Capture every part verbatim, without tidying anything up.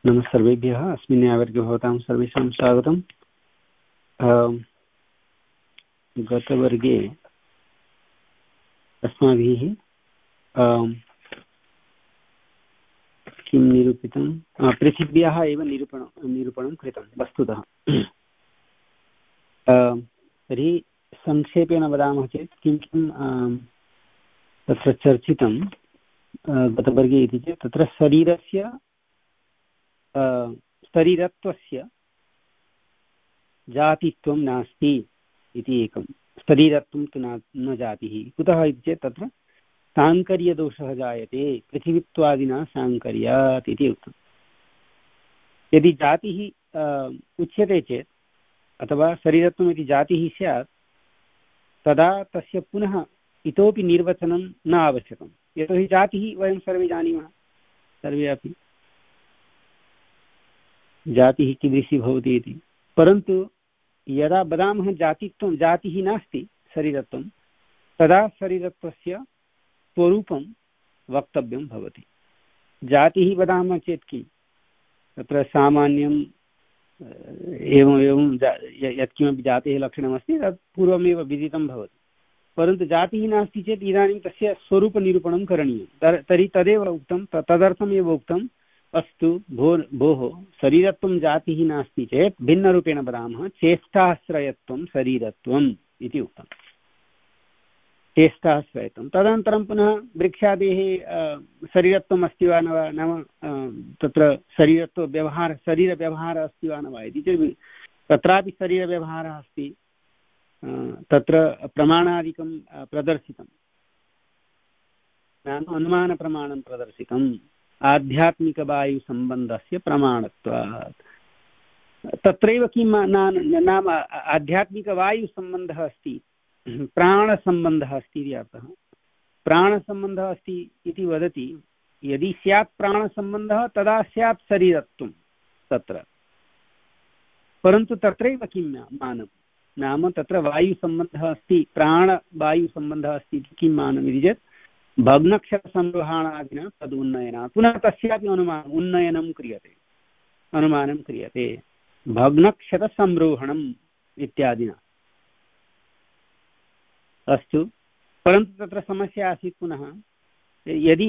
नमः सर्वेभ्यः। अस्मिन् यावद् भवतां सर्वेषां स्वागतम्। गतवर्गे अस्माभिः किं निरूपितं, पृथिव्याः एव निरूपणं निरूपणं कृतं वस्तुतः। तर्हि संक्षेपेण वदामः चेत् किं किं तत्र चर्चितं गतवर्गे इति चेत् तत्र शरीरस्य शरीरत्वस्य जातित्वं नास्ति इति एकं। शरीरत्वं तु न न जातिः। कुतः इति चेत् तत्र साङ्कर्यदोषः जायते, पृथिवीत्वादिना साङ्कर्यात् इति उक्तम्। यदि जातिः उच्यते चेत् अथवा शरीरत्वम् इति जातिः स्यात् तदा तस्य पुनः इतोपि निर्वचनं न आवश्यकं। यतोहि जातिः वयं सर्वे जानीमः, सर्वे अपि जातिः कीदृशी भवति इति। परन्तु यदा वदामः जातित्वं, जातिः नास्ति शरीरत्वं, तदा शरीरत्वस्य स्वरूपं वक्तव्यं भवति। जातिः वदामः चेत् किं तत्र सामान्यं एवम् एवं यत्किमपि जातेः लक्षणमस्ति तत् पूर्वमेव विदितं भवति। परन्तु जातिः नास्ति चेत् इदानीं तस्य स्वरूपनिरूपणं करणीयं। तर्हि तदेव उक्तं, तदर्थमेव उक्तं अस्तु भो भोः शरीरत्वं जातिः नास्ति चेत् भिन्नरूपेण वदामः चेष्टाश्रयत्वं शरीरत्वम् इति उक्तं। चेष्टाश्रयत्वं तदनन्तरं पुनः वृक्षादेः शरीरत्वम् अस्ति वा न वा, नाम तत्र शरीरत्वव्यवहारः शरीरव्यवहारः अस्ति वा न वा इति चेत् तत्रापि शरीरव्यवहारः अस्ति। तत्र प्रमाणादिकं प्रदर्शितं, नाम अनुमानप्रमाणं प्रदर्शितम् आध्यात्मिकवायुसम्बन्धस्य प्रमाणत्वात्। तत्रैव किं नाम आध्यात्मिकवायुसम्बन्धः अस्ति, प्राणसम्बन्धः अस्ति इति अर्थः। प्राणसम्बन्धः अस्ति इति वदति, यदि स्यात् प्राणसम्बन्धः तदा स्यात् शरीरत्वं तत्र। परन्तु तत्रैव किं मानं, नाम तत्र वायुसम्बन्धः अस्ति, प्राणवायुसम्बन्धः अस्ति इति किं मानम् इति चेत् भग्नक्षरसंग्रहाणादिना तद् उन्नयनात् पुनः तस्यापि अनुमानम् उन्नयनं क्रियते, अनुमानं क्रियते भग्नक्षरसंरोहणम् इत्यादिना। अस्तु, परन्तु तत्र समस्या आसीत् पुनः, यदि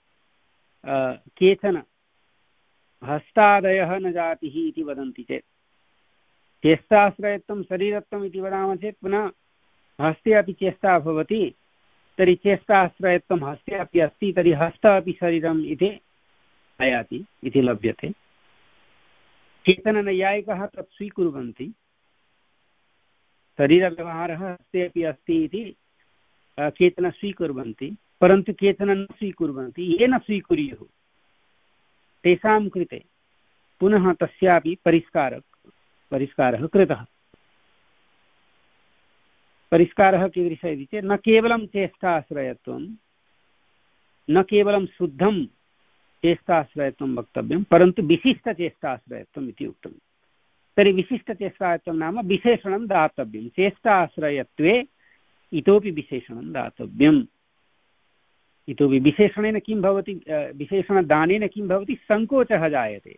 केचन हस्तादयः न जातिः इति वदन्ति चेत्, चेष्टाश्रयत्वं शरीरत्वम् इति वदामः चेत् पुनः हस्ते अपि चेष्टा भवति, तर्हि चेष्टाश्रयत्वं हस्ते अपि अस्ति, तर्हि हस्त अपि शरीरम् इति आयाति इति लभ्यते। केचन नैयायिकाः तत् स्वीकुर्वन्ति, शरीरव्यवहारः हस्ते अपि अस्ति इति केचन स्वीकुर्वन्ति, परन्तु केचन न स्वीकुर्वन्ति। ये न स्वीकुर्युः तेषां कृते पुनः तस्यापि परिष्कारः परिष्कारः कृतः। परिष्कारः कीदृशः इति चेत् न केवलं चेष्टाश्रयत्वं, न केवलं शुद्धं चेष्टाश्रयत्वं वक्तव्यं, परन्तु विशिष्टचेष्टाश्रयत्वम् इति उक्तं। तर्हि विशिष्टचेष्टाश्रयत्वं नाम विशेषणं दातव्यं। चेष्टाश्रयत्वे इतोपि विशेषणं दातव्यम्। इतोपि विशेषणेन किं भवति, विशेषणदानेन किं भवति, सङ्कोचः जायते।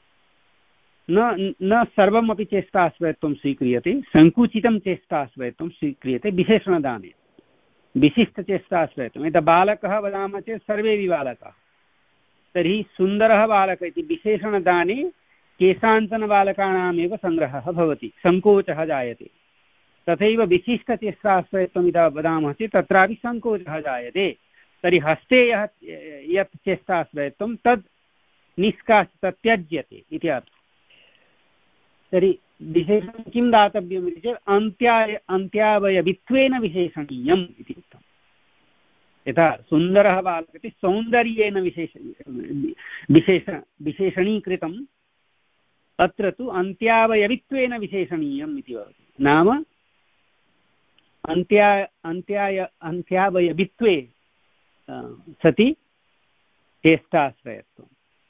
न न सर्वमपि चेष्टाश्रयत्वं स्वीक्रियते, सङ्कुचितं चेष्टाश्रयत्वं स्वीक्रियते विशेषणदाने। विशिष्टचेष्टाश्रयत्वं यदा बालकः वदामः चेत् सर्वेपि बालकाः, तर्हि सुन्दरः बालकः इति विशेषणदाने केषाञ्चन बालकानामेव सङ्ग्रहः भवति, सङ्कोचः जायते। तथैव विशिष्टचेष्टाश्रयत्वं यदा वदामः चेत् तत्रापि सङ्कोचः जायते। तर्हि हस्ते यः यत् चेष्टाश्रयत्वं तद् निष्कास्य त्यज्यते इति अर्थः। तर्हि विशेषणं किं दातव्यम् इति चेत् अन्त्याय अन्त्यावयवित्वेन विशेषणीयम् इति उक्तम्। यथा सुन्दरः बालकः इति सौन्दर्येण विशेष विशेष विशेषणीकृतम्, अत्र तु अन्त्यावयवित्वेन विशेषणीयम् इति भवति। नाम अन्त्या अन्त्याय अन्त्यावयवित्वे सति चेष्टाश्रयत्वम्,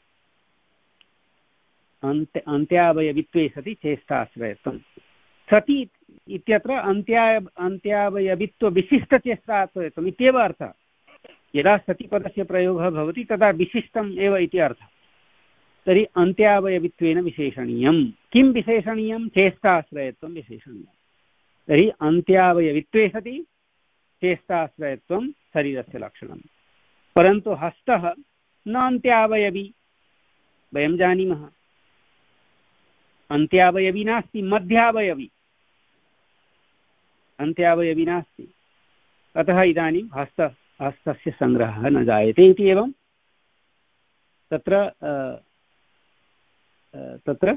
अन्त्य अन्त्यावयवित्वे सति चेष्टाश्रयत्वं। सति इत्यत्र अन्त्याय अन्त्यावयवित्वविशिष्टचेष्टाश्रयत्वम् इत्येव अर्थः। यदा सतिपदस्य प्रयोगः भवति तदा विशिष्टम् एव इति अर्थः। तर्हि अन्त्यावयवित्वेन विशेषणीयं। किं विशेषणीयं? चेष्टाश्रयत्वं विशेषणीयं। तर्हि अन्त्यावयवित्वे सति चेष्टाश्रयत्वं शरीरस्य लक्षणं। परन्तु हस्तः न अन्त्यावयवी, वयं जानीमः। अन्त्यावयवी नास्ति, मध्यावयवी, अन्त्यावयवी नास्ति। अतः इदानीं हस्त हस्तस्य सङ्ग्रहः न जायते इति एवं तत्र तत्र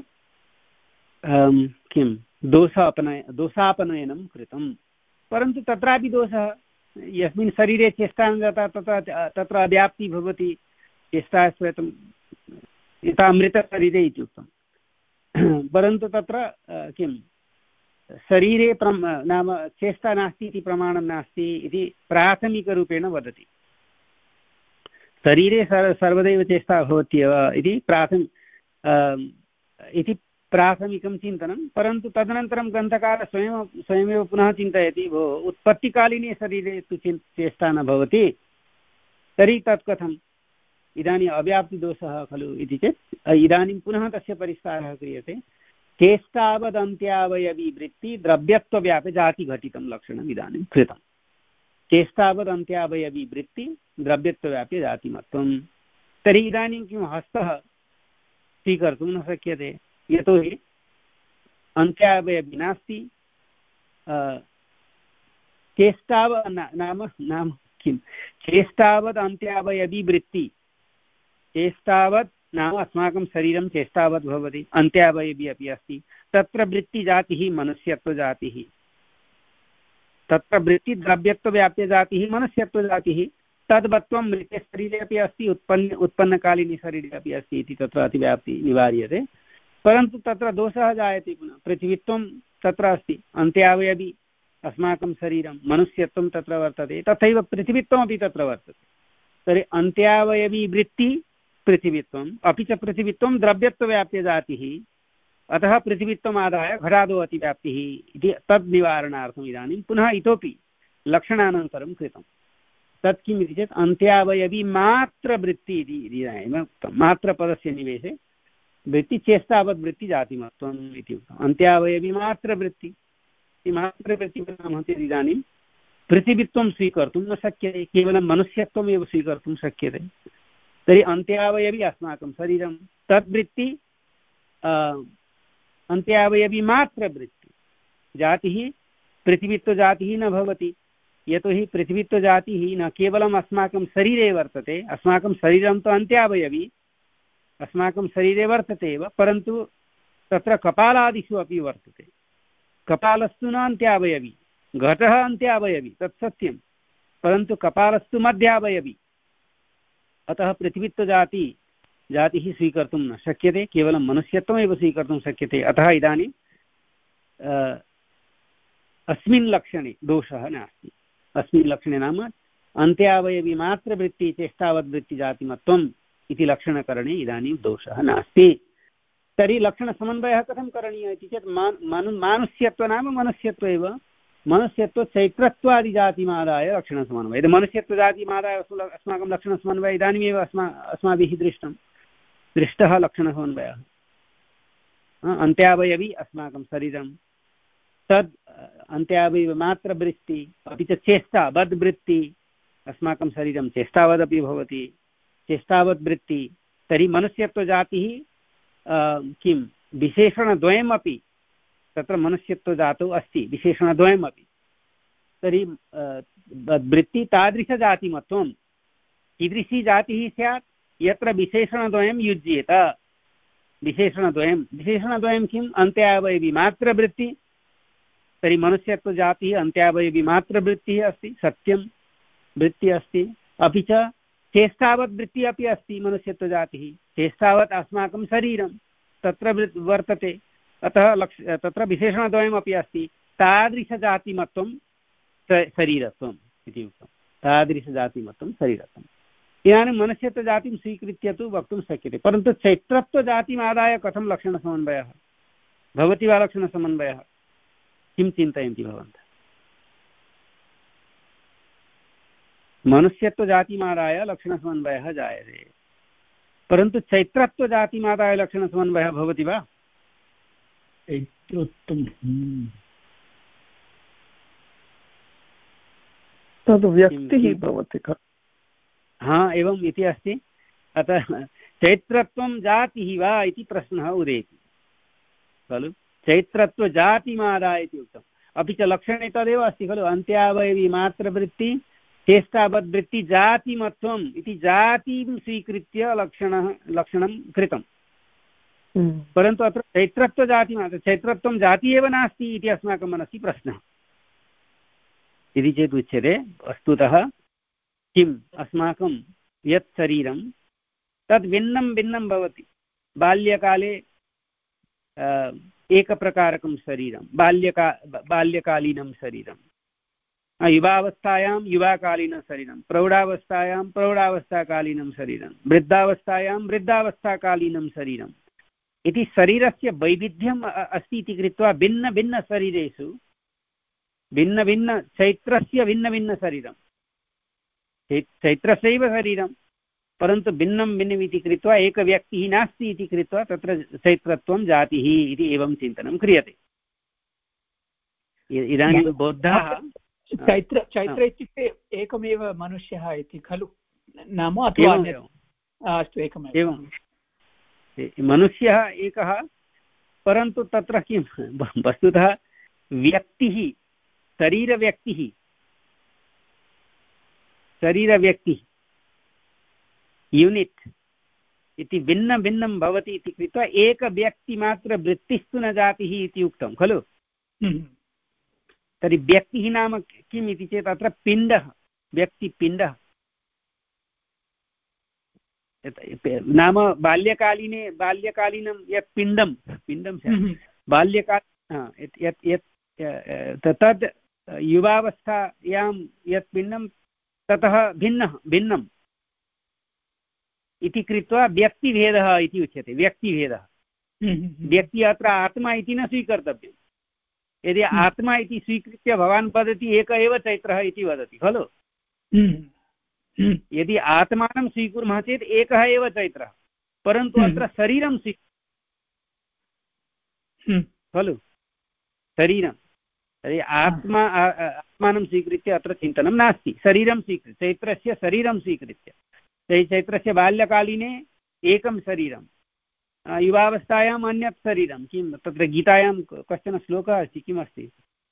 किं दोषापनय दोषापनयनं कृतं। परन्तु तत्रापि दोषः, यस्मिन् शरीरे चेष्टा न जाता तत्र तत्र अव्याप्तिः भवति। चेष्टाश्रयत्वं यथा मृतशरीरे इति उक्तं। परन्तु तत्र किं शरीरे प्रम नाम चेष्टा नास्ति इति प्रमाणं नास्ति इति प्राथमिकरूपेण वदति। शरीरे सर् सर्वदैव चेष्टा भवत्येव इति प्राथम इति प्राथमिकं चिन्तनं। परन्तु तदनन्तरं ग्रन्थकारः स्वयं स्वयमेव पुनः चिन्तयति, भो उत्पत्तिकालीने शरीरे तु चेष्टा न भवति, तर्हि तत् कथम्? इदानीम् अव्याप्तिदोषः खलु इति चेत् इदानीं पुनः तस्य परिष्कारः क्रियते। चेष्टावदन्त्यावयवी वृत्ति द्रव्यत्वव्याप्य जातिघटितं लक्षणम् इदानीं कृतं। चेष्टावदन्त्यावयवी वृत्ति द्रव्यत्वव्याप्य जातिमत्वं। तर्हि इदानीं किं हस्तः स्वीकर्तुं न शक्यते, यतोहि अन्त्यावयवी नास्ति। चेष्टाव नाम नाम किं चेष्टावद् अन्त्यावयवी वृत्ति, चेष्टावत् नाम अस्माकं शरीरं चेष्टावत् भवति, अन्त्यावयवी अपि अस्ति। तत्र वृत्तिजातिः मनुष्यत्वजातिः, तत्र वृत्तिद्रव्यत्वव्याप्यजातिः मनुष्यत्वजातिः। तद्वत्वं मृतशरीरे अपि अस्ति, उत्पन्न उत्पन्नकालीने शरीरे अपि अस्ति इति तत्र अतिव्याप्ति निवार्यते। परन्तु तत्र दोषः जायते पुनः। पृथिवीत्वं तत्र अस्ति, अन्त्यावयवी अस्माकं शरीरं, मनुष्यत्वं तत्र वर्तते, तथैव पृथिवीत्वमपि तत्र वर्तते। तर्हि अन्त्यावयवी वृत्ति पृथिवीत्वम्, अपि च पृथिवीत्वं द्रव्यत्वव्याप्यजातिः। अतः पृथिवीत्वम् आदाय घटादौ अतिव्याप्तिः इति तद् निवारणार्थम् इदानीं पुनः इतोपि लक्षणानन्तरं कृतं। तत् किम् इति चेत् अन्त्यावयवी मात्रवृत्ति इति उक्तं। मात्रपदस्य निवेशे वृत्ति चेष्टावद्वृत्तिजातिमत्वम् इति उक्तम्। अन्त्यावयवी मात्रवृत्ति, मात्रवृत्तिः नाम चेत् इदानीं पृथिवीत्वं स्वीकर्तुं न शक्यते, केवलं मनुष्यत्वम् एव स्वीकर्तुं शक्यते। तर्हि अन्त्यावयवी अस्माकं शरीरं, तद्वृत्ति अन्त्यावयवी मात्रवृत्ति जातिः पृथिवीत्वजातिः न भवति। यतोहि पृथिवीत्वजातिः न केवलम् अस्माकं शरीरे वर्तते, अस्माकं शरीरं तु अन्त्यावयवी अस्माकं शरीरे वर्तते एव, परन्तु तत्र कपालादिषु अपि वर्तते। कपालस्तु न अन्त्यावयवी, घटः अन्त्यावयवी, तत् सत्यं, परन्तु कपालस्तु मध्यावयवी। अतः पृथिवीत्वजाति जातिः स्वीकर्तुं न शक्यते, केवलं मनुष्यत्वमेव स्वीकर्तुं शक्यते। अतः इदानीं अस्मिन् लक्षणे दोषः नास्ति। अस्मिन् लक्षणे नाम अन्त्यावयवी मात्रवृत्ति चेष्टावद्वृत्तिजातिमत्वम् इति लक्षणकरणे इदानीं दोषः नास्ति। तर्हि लक्षणसमन्वयः कथं करणीयः इति चेत् मानु मानुष्यत्व नाम मनुष्यत्व एव, मनुष्यत्व चैत्रत्वादिजातिमादाय लक्षणसमन्वयः। यदि मनुष्यत्वजातिमादाय अस्माकं लक्षणसमन्वयः इदानीमेव अस्मा अस्माभिः दृष्टं दृष्टः लक्षणसमन्वयः। अन्त्यावयवी अस्माकं शरीरं, तद् अन्त्यावयवी मात्रवृत्ति, अपि च चेष्टा वद्वृत्ति अस्माकं शरीरं चेष्टावदपि भवति, चेष्टावद्वृत्ति। तर्हि मनुष्यत्वजातिः किं विशेषणद्वयमपि तत्र मनुष्यत्वजातौ अस्ति, विशेषणद्वयमपि। तर्हि वृत्ति तादृशजातिमत्वं कीदृशी जातिः स्यात्? यत्र विशेषणद्वयं युज्येत। विशेषणद्वयं विशेषणद्वयं किम्? अन्त्यावयवी मात्रवृत्ति। तर्हि मनुष्यत्वजातिः अन्त्यावयवी मात्रवृत्तिः अस्ति, सत्यं वृत्तिः अस्ति। अपि च चेष्टावद्वृत्तिः अपि अस्ति मनुष्यत्वजातिः, चेष्टावत् अस्माकं शरीरं तत्र वर्तते। अतः लक्ष तत्र विशेषणद्वयमपि अस्ति। तादृशजातिमत्वं शरीरत्वम् इति उक्तं, तादृशजातिमत्वं शरीरत्वम्। इदानीं मनुष्यत्वजातिं स्वीकृत्य तु वक्तुं शक्यते, परन्तु चैत्रत्वजातिमादाय कथं लक्षणसमन्वयः भवति वा? लक्षणसमन्वयः किं चिन्तयन्ति भवन्तः? मनुष्यत्वजातिमादाय लक्षणसमन्वयः जायते। परन्तु चैत्रत्वजातिमादाय लक्षणसमन्वयः भवति वा? चैत्रत्वं तद् व्यक्तिः भवति खलु। हा एवम् इति अस्ति। अतः चैत्रत्वं जातिः वा इति प्रश्नः उदेति खलु। चैत्रत्वजातिमादाय इति उक्तम्। अपि च लक्षणे तदेव अस्ति खलु, अन्त्यावयवी मात्रवृत्ति चेष्टावद्वृत्ति जातिमत्वम् इति जातिं स्वीकृत्य लक्षणः लक्षणं कृतं। परन्तु अत्र चैत्रत्वजातिमात्र, चैत्रत्वं जाति एव नास्ति इति अस्माकं मनसि प्रश्नः। यदि चेत् उच्यते वस्तुतः किम् अस्माकं यत् शरीरं तद् भिन्नं भिन्नं भवति। बाल्यकाले एकप्रकारकं शरीरं, बाल्यका बाल्यकालीनं शरीरं, युवावस्थायां युवाकालीनं शरीरं, प्रौढावस्थायां प्रौढावस्थाकालीनं शरीरं, वृद्धावस्थायां वृद्धावस्थाकालीनं शरीरम् इति शरीरस्य वैविध्यम् अस्ति इति कृत्वा भिन्नभिन्नशरीरेषु भिन्नभिन्न चैत्रस्य भिन्नभिन्नशरीरं, चैत्रस्यैव शरीरं परन्तु भिन्नं भिन्नम् इति कृत्वा एकव्यक्तिः नास्ति इति कृत्वा तत्र चैत्रत्वं जातिः इति एवं चिन्तनं क्रियते। इदानीं बौद्धाः चैत्र चैत्र इत्युक्ते एकमेव मनुष्यः इति खलु नाम अथवा अस्तु एकमेव एवं मनुष्यः एकः, परन्तु तत्र किं वस्तुतः व्यक्तिः शरीरव्यक्तिः शरीरव्यक्तिः यूनिट् इति भिन्न भिन्नं भवति इति कृत्वा एकव्यक्तिमात्रवृत्तिस्तु न जातिः इति उक्तं खलु। तर्हि व्यक्तिः नाम किम् इति चेत् अत्र पिण्डः, व्यक्तिपिण्डः नाम बाल्यकालीने बाल्यकालीनं यत् पिण्डं पिण्डं बाल्यकाल यत् यत् तद् युवावस्थायां यत् पिण्डं ततः भिन्नः भिन्नं इति कृत्वा व्यक्तिभेदः इति उच्यते। व्यक्तिभेदः व्यक्तिः अत्र आत्मा इति न स्वीकर्तव्यं। यदि आत्मा इति स्वीकृत्य भवान् वदति एक एव चैत्रः इति वदति खलु। यदि आत्मानं स्वीकुर्मः चेत् एकः एव चैत्रः, परन्तु अत्र शरीरं स्वी खलु शरीरं तर्हि आत्मा आत्मानं स्वीकृत्य अत्र चिन्तनं नास्ति। शरीरं स्वीकृत्य चैत्रस्य शरीरं स्वीकृत्य चैत्रस्य बाल्यकालीने एकं शरीरं, युवावस्थायाम् अन्यत् शरीरं। किं तत्र गीतायां कश्चन श्लोकः अस्ति, किमस्ति?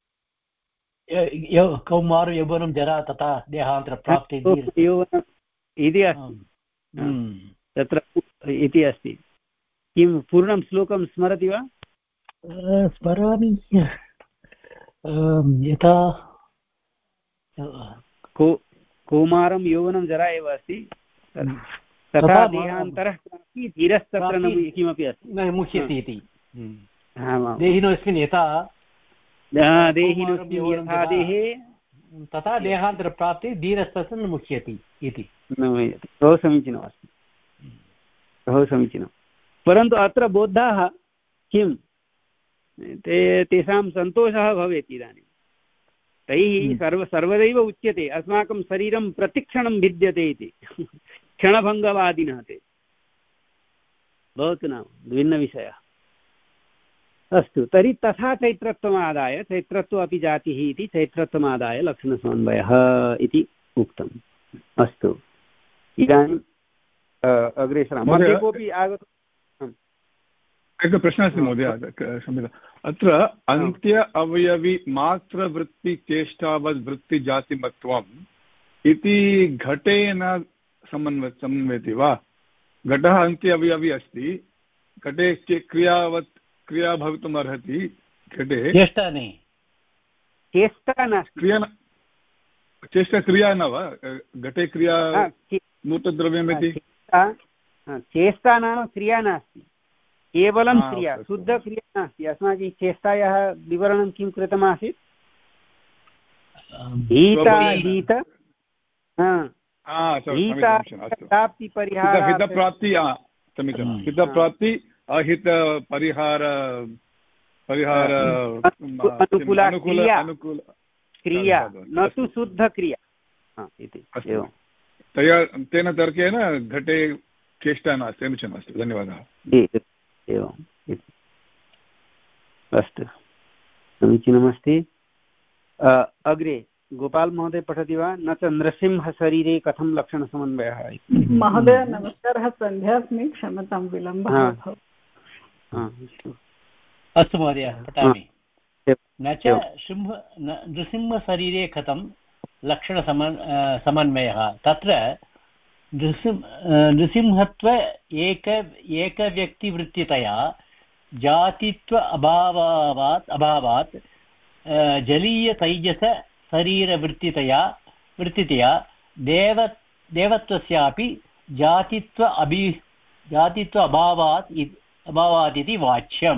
कौमार यौवनं जरा तथा देहान्तरप्राप्ति इति अस्ति तत्र इति अस्ति। किं पूर्णं श्लोकं स्मरति वा? स्मरामि। यथा को कौमारं यौवनं जरा एव अस्ति तथा देहान्तरः धीरस्तत्र न किमपि अस्ति न मुह्यति इति। देहिनोऽस्मिन् यथा देहिनोऽस्मिन् यथा देहे तथा देहान्तरप्राप्ति धीरस्तत्र न मुह्यति इति। बहु समीचीनमस्ति, बहु समीचीनं। परन्तु अत्र बौद्धाः किं ते तेषां सन्तोषः भवेत्। इदानीं तैः सर्व सर्वदैव उच्यते अस्माकं शरीरं प्रतिक्षणं भिद्यते इति क्षणभङ्गवादिनः ते। भवतु नाम भिन्नविषयः। अस्तु, तर्हि तथा चैत्रत्वमादाय चैत्रत्व अपि जातिः इति चैत्रत्वमादाय लक्षणसमन्वयः इति उक्तम्। अस्तु, इदानीम् अग्रे सरामः। मध्ये कोऽपि आगतु? एकः प्रश्नः अस्ति महोदय, क्षम्यताम्। अत्र अन्त्य अवयवी मात्रवृत्तिचेष्टावद्वृत्तिजातिमत्वम् इति घटेन समन्वय समन्वयति वा? घटः अन्त्य अवयवी अस्ति, घटे क्रियावत् क्रिया भवितुम् अर्हति। घटे चेष्टा न चेष्टा न क्रिया न चेष्टा क्रिया न वा? घटे क्रिया मूर्तद्रव्यमिति चेष्टा नाम क्रिया नास्ति, केवलं क्रिया, शुद्धक्रिया नास्ति। अस्माभिः चेष्टायाः विवरणं किं कृतमासीत्? हिताहित हितप्राप्तिपरिहार हितप्राप्ति समीचीनं हितप्राप्ति अहित परिहार परिहार अनुकूला अनुकूल क्रिया न तु शुद्धक्रिया इति। तया तेन तर्केण घटे चेष्टा नास्ति, अनुचयः नास्ति। धन्यवादः। एवम् अस्तु, समीचीनमस्ति। अग्रे गोपाल महोदय पठति वा? न च नृसिंहशरीरे कथं लक्षणसमन्वयः? महोदय नमस्कारः, सन्ध्यास्मि, क्षम्यतां विलम्बः अभवत्। अस्तु महोदय, पठामि। न च सिंह नृसिंहशरीरे कथं लक्षणसमन् समन्वयः। तत्र नृसिंह नृसिंहत्व एक एकव्यक्तिवृत्तितया जातित्व अभावात् अभावात् जलीयतैजस शरीरवृत्तितया वृत्तितया देव देवत्वस्यापि जातित्व अभि जातित्व अभावात् अभावात् इति वाच्यम्।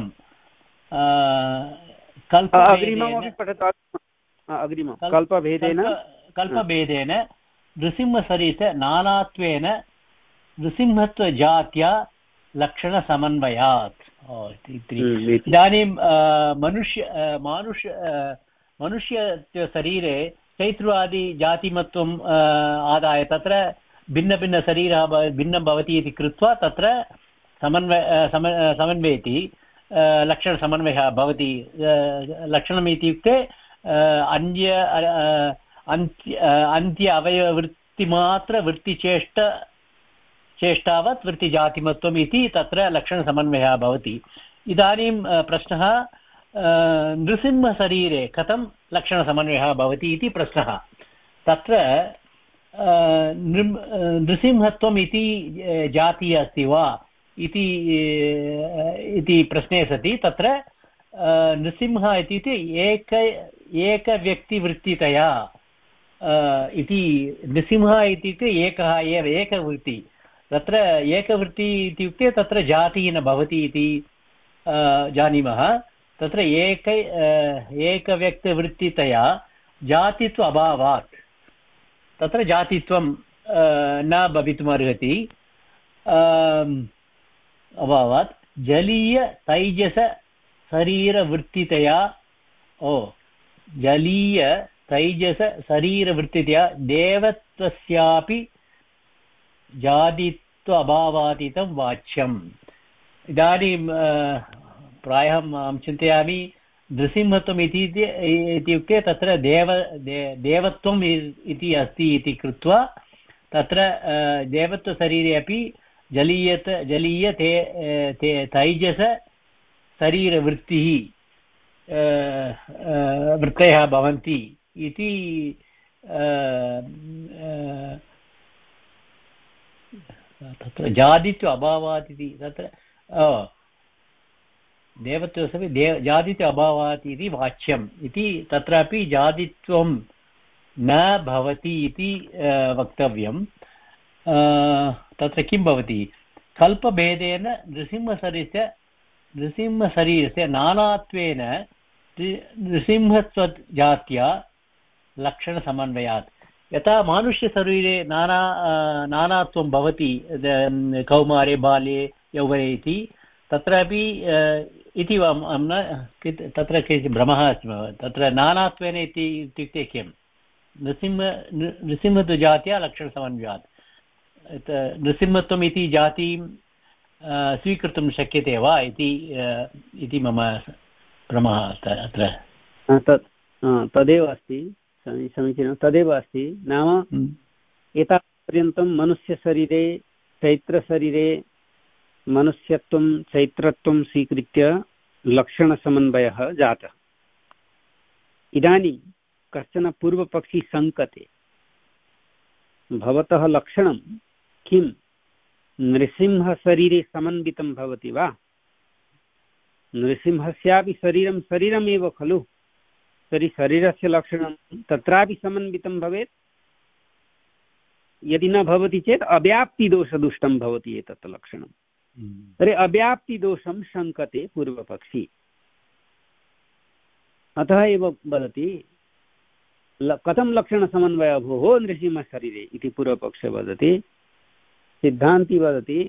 कल्पभेदेन कल्पभेदेन नृसिंहशरीरस्य नानात्वेन नृसिंहत्वजात्या लक्षणसमन्वयात्। इदानीं मनुष्य मानुष्य मनुष्यशरीरे चैत्रादिजातिमत्वम् आदाय तत्र भिन्नभिन्नशरीरः भिन्नं भवति इति कृत्वा तत्र समन्वय समन्वयति लक्षणसमन्वयः भवति। लक्षणम् इत्युक्ते अन्य अन्त्य अन्त्य अवयववृत्तिमात्रवृत्तिचेष्ट चेष्टावत् वृत्तिजातिमत्वम् इति तत्र लक्षणसमन्वयः भवति। इदानीं प्रश्नः, नृसिंहशरीरे कथं लक्षणसमन्वयः भवति इति प्रश्नः। तत्र नृसिंहत्वम् इति जातिः अस्ति वा इति इति प्रश्ने सति तत्र नृसिंहः इत्युक्ते एक एकव्यक्तिवृत्तितया इति नृसिंहः इत्युक्ते एकः एव एकवृत्ति। तत्र एकवृत्ति इत्युक्ते तत्र जातिः न भवति इति जानीमः। तत्र एक एकव्यक्तिवृत्तितया जातित्व अभावात् तत्र जातित्वं न भवितुमर्हति अभावात् जलीय तैजस शरीरवृत्तितया ओ जलीय तैजस शरीरवृत्तितया देवत्वस्यापि जातित्व अभावातीतं वाच्यम्। इदानीं प्रायः अहं चिन्तयामि नृसिंहत्वम् इति इत्युक्ते तत्र देव देवत्वम् इति अस्ति इति कृत्वा तत्र देवत्वशरीरे अपि जलीयत जलीय ते ते तैजस शरीरवृत्तिः वृत्तयः भवन्ति इति तत्र जातित्व अभावात् इति तत्र देवत्वस्य देव जातित्व अभावात् इति वाच्यम् इति तत्रापि जातित्वं न भवति इति वक्तव्यं। तत्र किं भवति? कल्पभेदेन नृसिंहशरीरस्य नृसिंहशरीरस्य नानात्वेन नृसिंहत्वजात्या लक्षणसमन्वयात्। यथा मानुष्यशरीरे नाना नानात्वं भवति कौमारे बाल्ये यौवने इति तत्रापि इति तत्र किञ्चित् भ्रमः अस्ति। तत्र नानात्वेन इति इत्युक्ते किं? नृसिंह नृसिंहत्वजात्या लक्षणसमन्वयात् नृसिंहत्वम् इति जातिं स्वीकर्तुं शक्यते वा इति मम भ्रमः अत्र। तदेव अस्ति, समीचीनं, तदेव अस्ति। नाम एतावत्पर्यन्तं मनुष्यशरीरे चैत्रशरीरे मनुष्यत्वं चैत्रत्वं स्वीकृत्य लक्षणसमन्वयः जातः। इदानीं कश्चन पूर्वपक्षी शङ्कते, भवतः लक्षणं किं नृसिंहशरीरे समन्वितं भवति वा? नृसिंहस्यापि शरीरं शरीरमेव खलु, तर्हि शरीरस्य लक्षणं तत्रापि समन्वितं भवेत्। यदि न भवति चेत् अव्याप्तिदोषदुष्टं भवति एतत् लक्षणं। तर्हि अव्याप्तिदोषं शङ्कते पूर्वपक्षी। अतः एव वदति कथं लक्षणसमन्वयः भोः नृसिंहशरीरे इति पूर्वपक्षः वदति। सिद्धान्ती वदति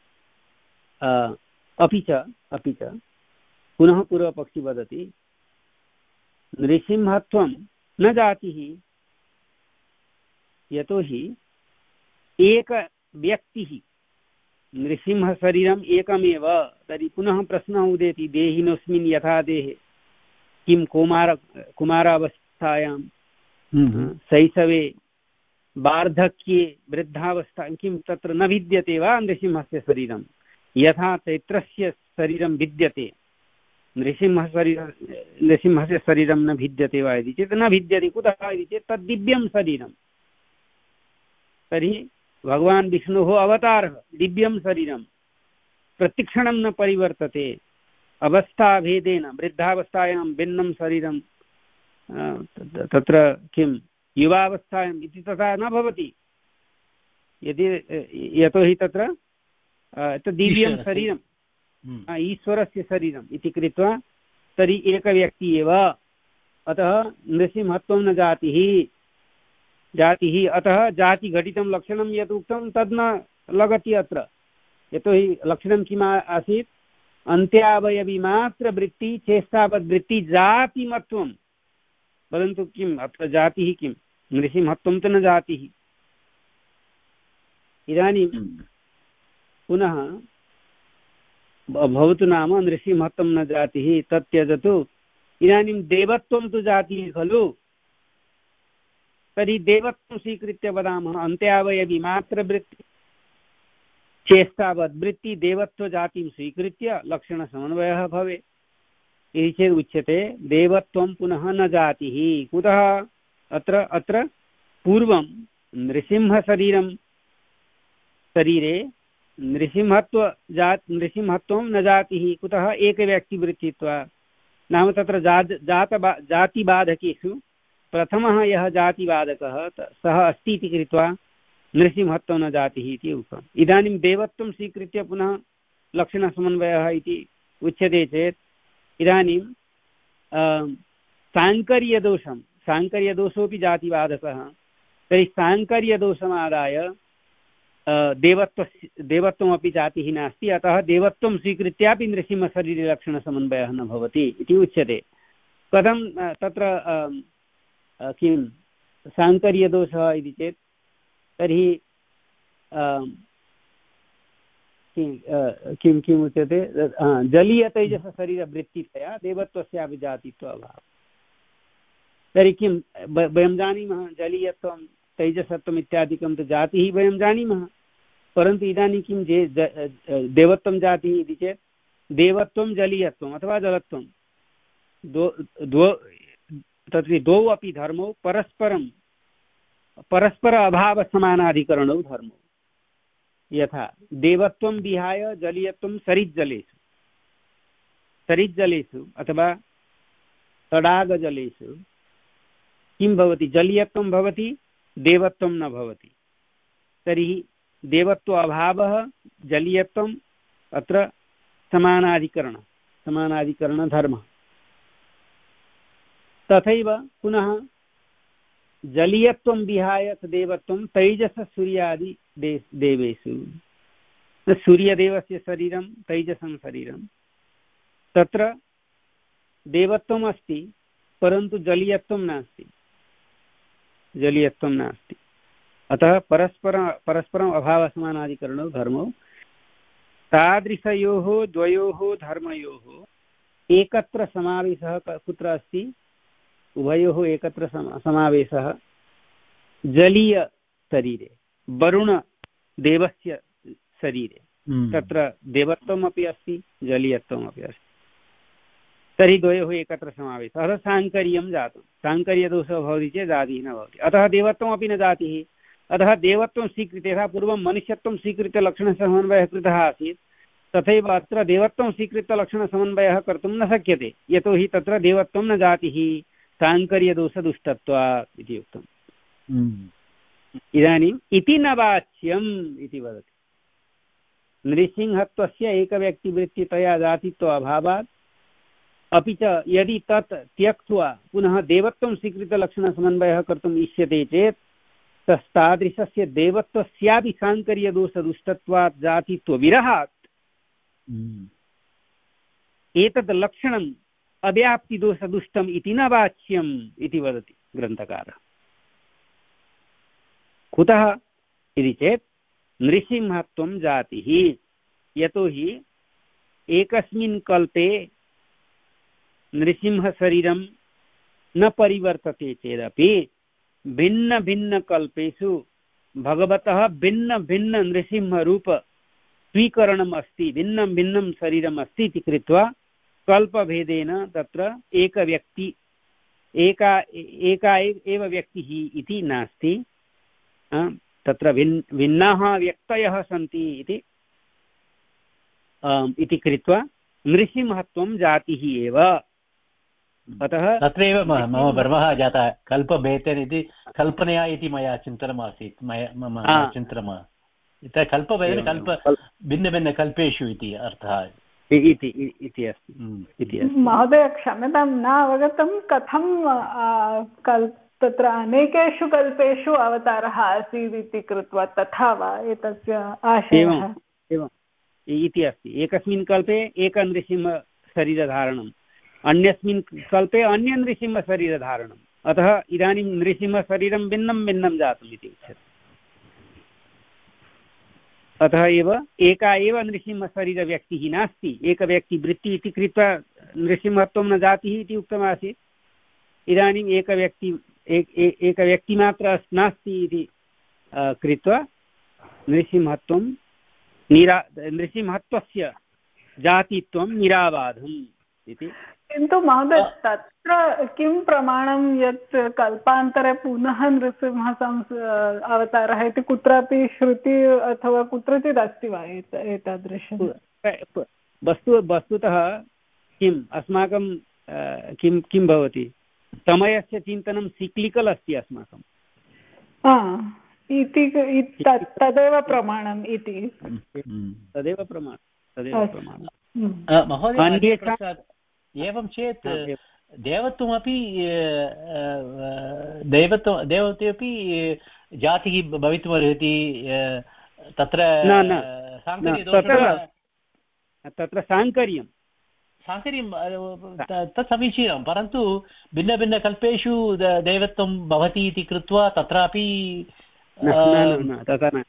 अपि च अपि च पुनः पूर्वपक्षी वदति नृसिंहत्वं न जातिः, यतोहि एक व्यक्तिः नृसिंहशरीरम् एकमेव, तर्हि पुनः प्रश्नः उदेति देहिनोऽस्मिन् यथा देहे किं कौमार कुमारावस्थायां शैशवे वार्धक्ये वृद्धावस्थायां किं तत्र न विद्यते वा नृसिंहस्य शरीरं, यथा चैत्रस्य शरीरं विद्यते नृसिंहशरीरं नृसिंहस्य शरीरं न भिद्यते वा इति चेत् न भिद्यते। कुतः इति चेत् तद् दिव्यं शरीरं। तर्हि भगवान् विष्णोः अवतारः दिव्यं शरीरं प्रतिक्षणं न परिवर्तते, अवस्थाभेदेन वृद्धावस्थायां भिन्नं शरीरं तत्र किं युवावस्थायाम् इति तथा न भवति, यदि यतोहि तत्र दिव्यं शरीरं ईश्वरस्य शरीरम् इति कृत्वा तर्हि एकव्यक्ति एव। अतः नृसिंहत्वं न जातिः जातिः अतः जातिघटितं लक्षणं यत् उक्तं तद् न लगति अत्र, यतोहि लक्षणं किम् आसीत् अन्त्यावयविमात्रवृत्ति चेष्टावद्वृत्ति जातिमत्वं, परन्तु किम् अत्र जातिः किं नृसिंहत्वं तु न जातिः। इदानीं पुनः भवतु नाम नृसिंहत्वं न जातिः तत् त्यजतु, इदानीं देवत्वं तु जातिः खलु, तर्हि देवत्वं स्वीकृत्य वदामः अन्त्यावयविमात्रवृत्ति चेष्टावद्वृत्ति देवत्वजातिं स्वीकृत्य लक्षणसमन्वयः भवेत् इति चेत् उच्यते देवत्वं पुनः न जातिः। कुतः अत्र अत्र पूर्वं नृसिंहशरीरं शरीरे नृसिंहत्व जात नृसिंहत्वं न जातिः। कुतः एकव्यक्तिवृत्तित्वात्, नाम तत्र जात जात जातिबाधकेषु प्रथमः यः जातिबाधकः सः अस्ति इति कृत्वा नृसिंहत्वं न जातिः इति उक्तम्। इदानीं देवत्वं स्वीकृत्य पुनः लक्षणसमन्वयः इति उच्यते चेत् इदानीं साङ्कर्यदोषं साङ्कर्यदोषोऽपि जातिबाधकः, तर्हि साङ्कर्यदोषमादाय देवत्वस्य देवत्वमपि जातिः नास्ति, अतः देवत्वं स्वीकृत्यापि नृसिंहशरीरलक्षणसमन्वयः न भवति इति उच्यते। कथं तत्र किं साङ्कर्यदोषः इति चेत् तर्हि किं किम् उच्यते जलीयतैजसशरीरवृत्तितया देवत्वस्यापि जातित्वाभावः। तर्हि किं वयं जानीमः जलीयत्वं तैजसत्वम् इत्यादिकं तु जातिः वयं जानीमः, परन्तु इदानीं किं जे देवत्वं जातिः इति चेत् देवत्वं जलीयत्वम् अथवा जलत्वं द्वौ द्वौ तत्र द्वौ अपि धर्मौ परस्परं परस्पर अभावसमानाधिकरणौ धर्मौ। यथा देवत्वं विहाय जलीयत्वं सरिज्जलेषु सरिज्जलेषु अथवा तडागजलेषु किं भवति जलीयत्वं भवति देवत्वं न भवति, तर्हि देवत्व अभावः जलीयत्वम् अत्र समानाधिकरण समानाधिकरणधर्मः। तथैव पुनः जलीयत्वं विहाय देवत्वं तैजससूर्यादि दे देवेषु, सूर्यदेवस्य शरीरं तैजसं शरीरं, तत्र देवत्वम् अस्ति परन्तु जलीयत्वं नास्ति जलीयत्वं नास्ति अतः परस्पर परस्परम् अभावसमानाधिकरणौ धर्मौ। तादृशयोः द्वयोः धर्मयोः एकत्र समावेशः कुत्र अस्ति, उभयोः एकत्र समावेशः जलीयशरीरे वरुणदेवस्य शरीरे, तत्र देवत्वमपि अस्ति जलीयत्वमपि अस्ति, तर्हि द्वयोः एकत्र समावेशः। अतः साङ्कर्यं जातं, साङ्कर्यदोषः भवति चेत् जातिः न भवति, अतः देवत्वमपि न जातिः। अतः देवत्वं स्वीकृत्य यथा पूर्वं मनुष्यत्वं स्वीकृत्य लक्षणसमन्वयः कृतः आसीत्, तथैव अत्र देवत्वं स्वीकृत्य लक्षणसमन्वयः कर्तुं न शक्यते, यतोहि तत्र देवत्वं न जातिः साङ्कर्यदोषदुष्टत्वात् इति उक्तम्। इदानीम् इति न वाच्यम् इति वदति, नृसिंहत्वस्य एकव्यक्तिवृत्तितया जातित्वाभावात्, अपि च यदि तत् त्यक्त्वा पुनः देवत्वं स्वीकृत्य लक्षणसमन्वयः कर्तुम् इष्यते चेत् तस्तादृशस्य देवत्वस्यापि साङ्कर्यदोषदुष्टत्वात् जातित्वविरहात् एतद् लक्षणम् अव्याप्तिदोषदुष्टम् इति न वाच्यम् इति वदति ग्रन्थकारः। कुतः इति चेत् नृसिंहत्वं जातिः यतोहि एकस्मिन् कल्पे नृसिंहशरीरं न परिवर्तते चेदपि भिन्नभिन्नकल्पेषु भगवतः भिन्नभिन्ननृसिंहरूप स्वीकरणम् अस्ति, भिन्नं भिन्नं शरीरम् अस्ति इति कृत्वा कल्पभेदेन तत्र एकव्यक्ति एका एका एव व्यक्तिः इति नास्ति, तत्र भिन् भिन्नाः व्यक्तयः सन्ति इति इति कृत्वा नृसिंहत्वं जातिः एव। अतः तत्रैव मम भ्रमः जातः, कल्पभेदेन इति कल्पनया इति मया चिन्तनम् आसीत्, मम चिन्तनम् इतः कल्पभेदेन कल्प भिन्नभिन्नकल्पेषु इति अर्थः इति इति अस्ति। महोदय क्षम्यतां, न अवगतं कथं कल्प तत्र अनेकेषु कल्पेषु अवतारः आसीत् इति कृत्वा तथा वा एतस्य आशयः? एवम् इति अस्ति, एकस्मिन् कल्पे एकनृसिंहशरीरधारणम्, अन्यस्मिन् कल्पे अन्यनृसिंहशरीरधारणम्, अतः इदानीं नृसिंहशरीरं भिन्नं भिन्नं जातम् इति उच्यते। अतः एव एका एव नृसिंहशरीरव्यक्तिः नास्ति, एकव्यक्तिवृत्तिः इति कृत्वा नृसिंहत्वं न जातिः इति उक्तमासीत्। इदानीम् एकव्यक्ति एकव्यक्तिमात्र नास्ति इति कृत्वा नृसिंहत्वं निरा नृसिंहत्वस्य जातित्वं निराबाधम् इति। किन्तु महोदय तत्र किं प्रमाणं यत् कल्पान्तरे पुनः नृसिंहः अवतारः इति कुत्रापि श्रुति अथवा कुत्रचित् अस्ति वा एतादृशं? वस्तु वस्तुतः किम् अस्माकं किं किं भवति, समयस्य चिन्तनं सिक्लिकल् अस्ति अस्माकं, तदेव प्रमाणम् इति तदेव प्रमाणं तदेव प्रमाणं। महोदय एवं चेत् देवत्वमपि देवत्व देवत्वमपि जातिः भवितुमर्हति, तत्र तत्र साङ्कर्यं साङ्कर्यं तत् समीचीनं, परन्तु भिन्नभिन्नकल्पेषु देवत्वं भवति इति कृत्वा तत्रापि तथा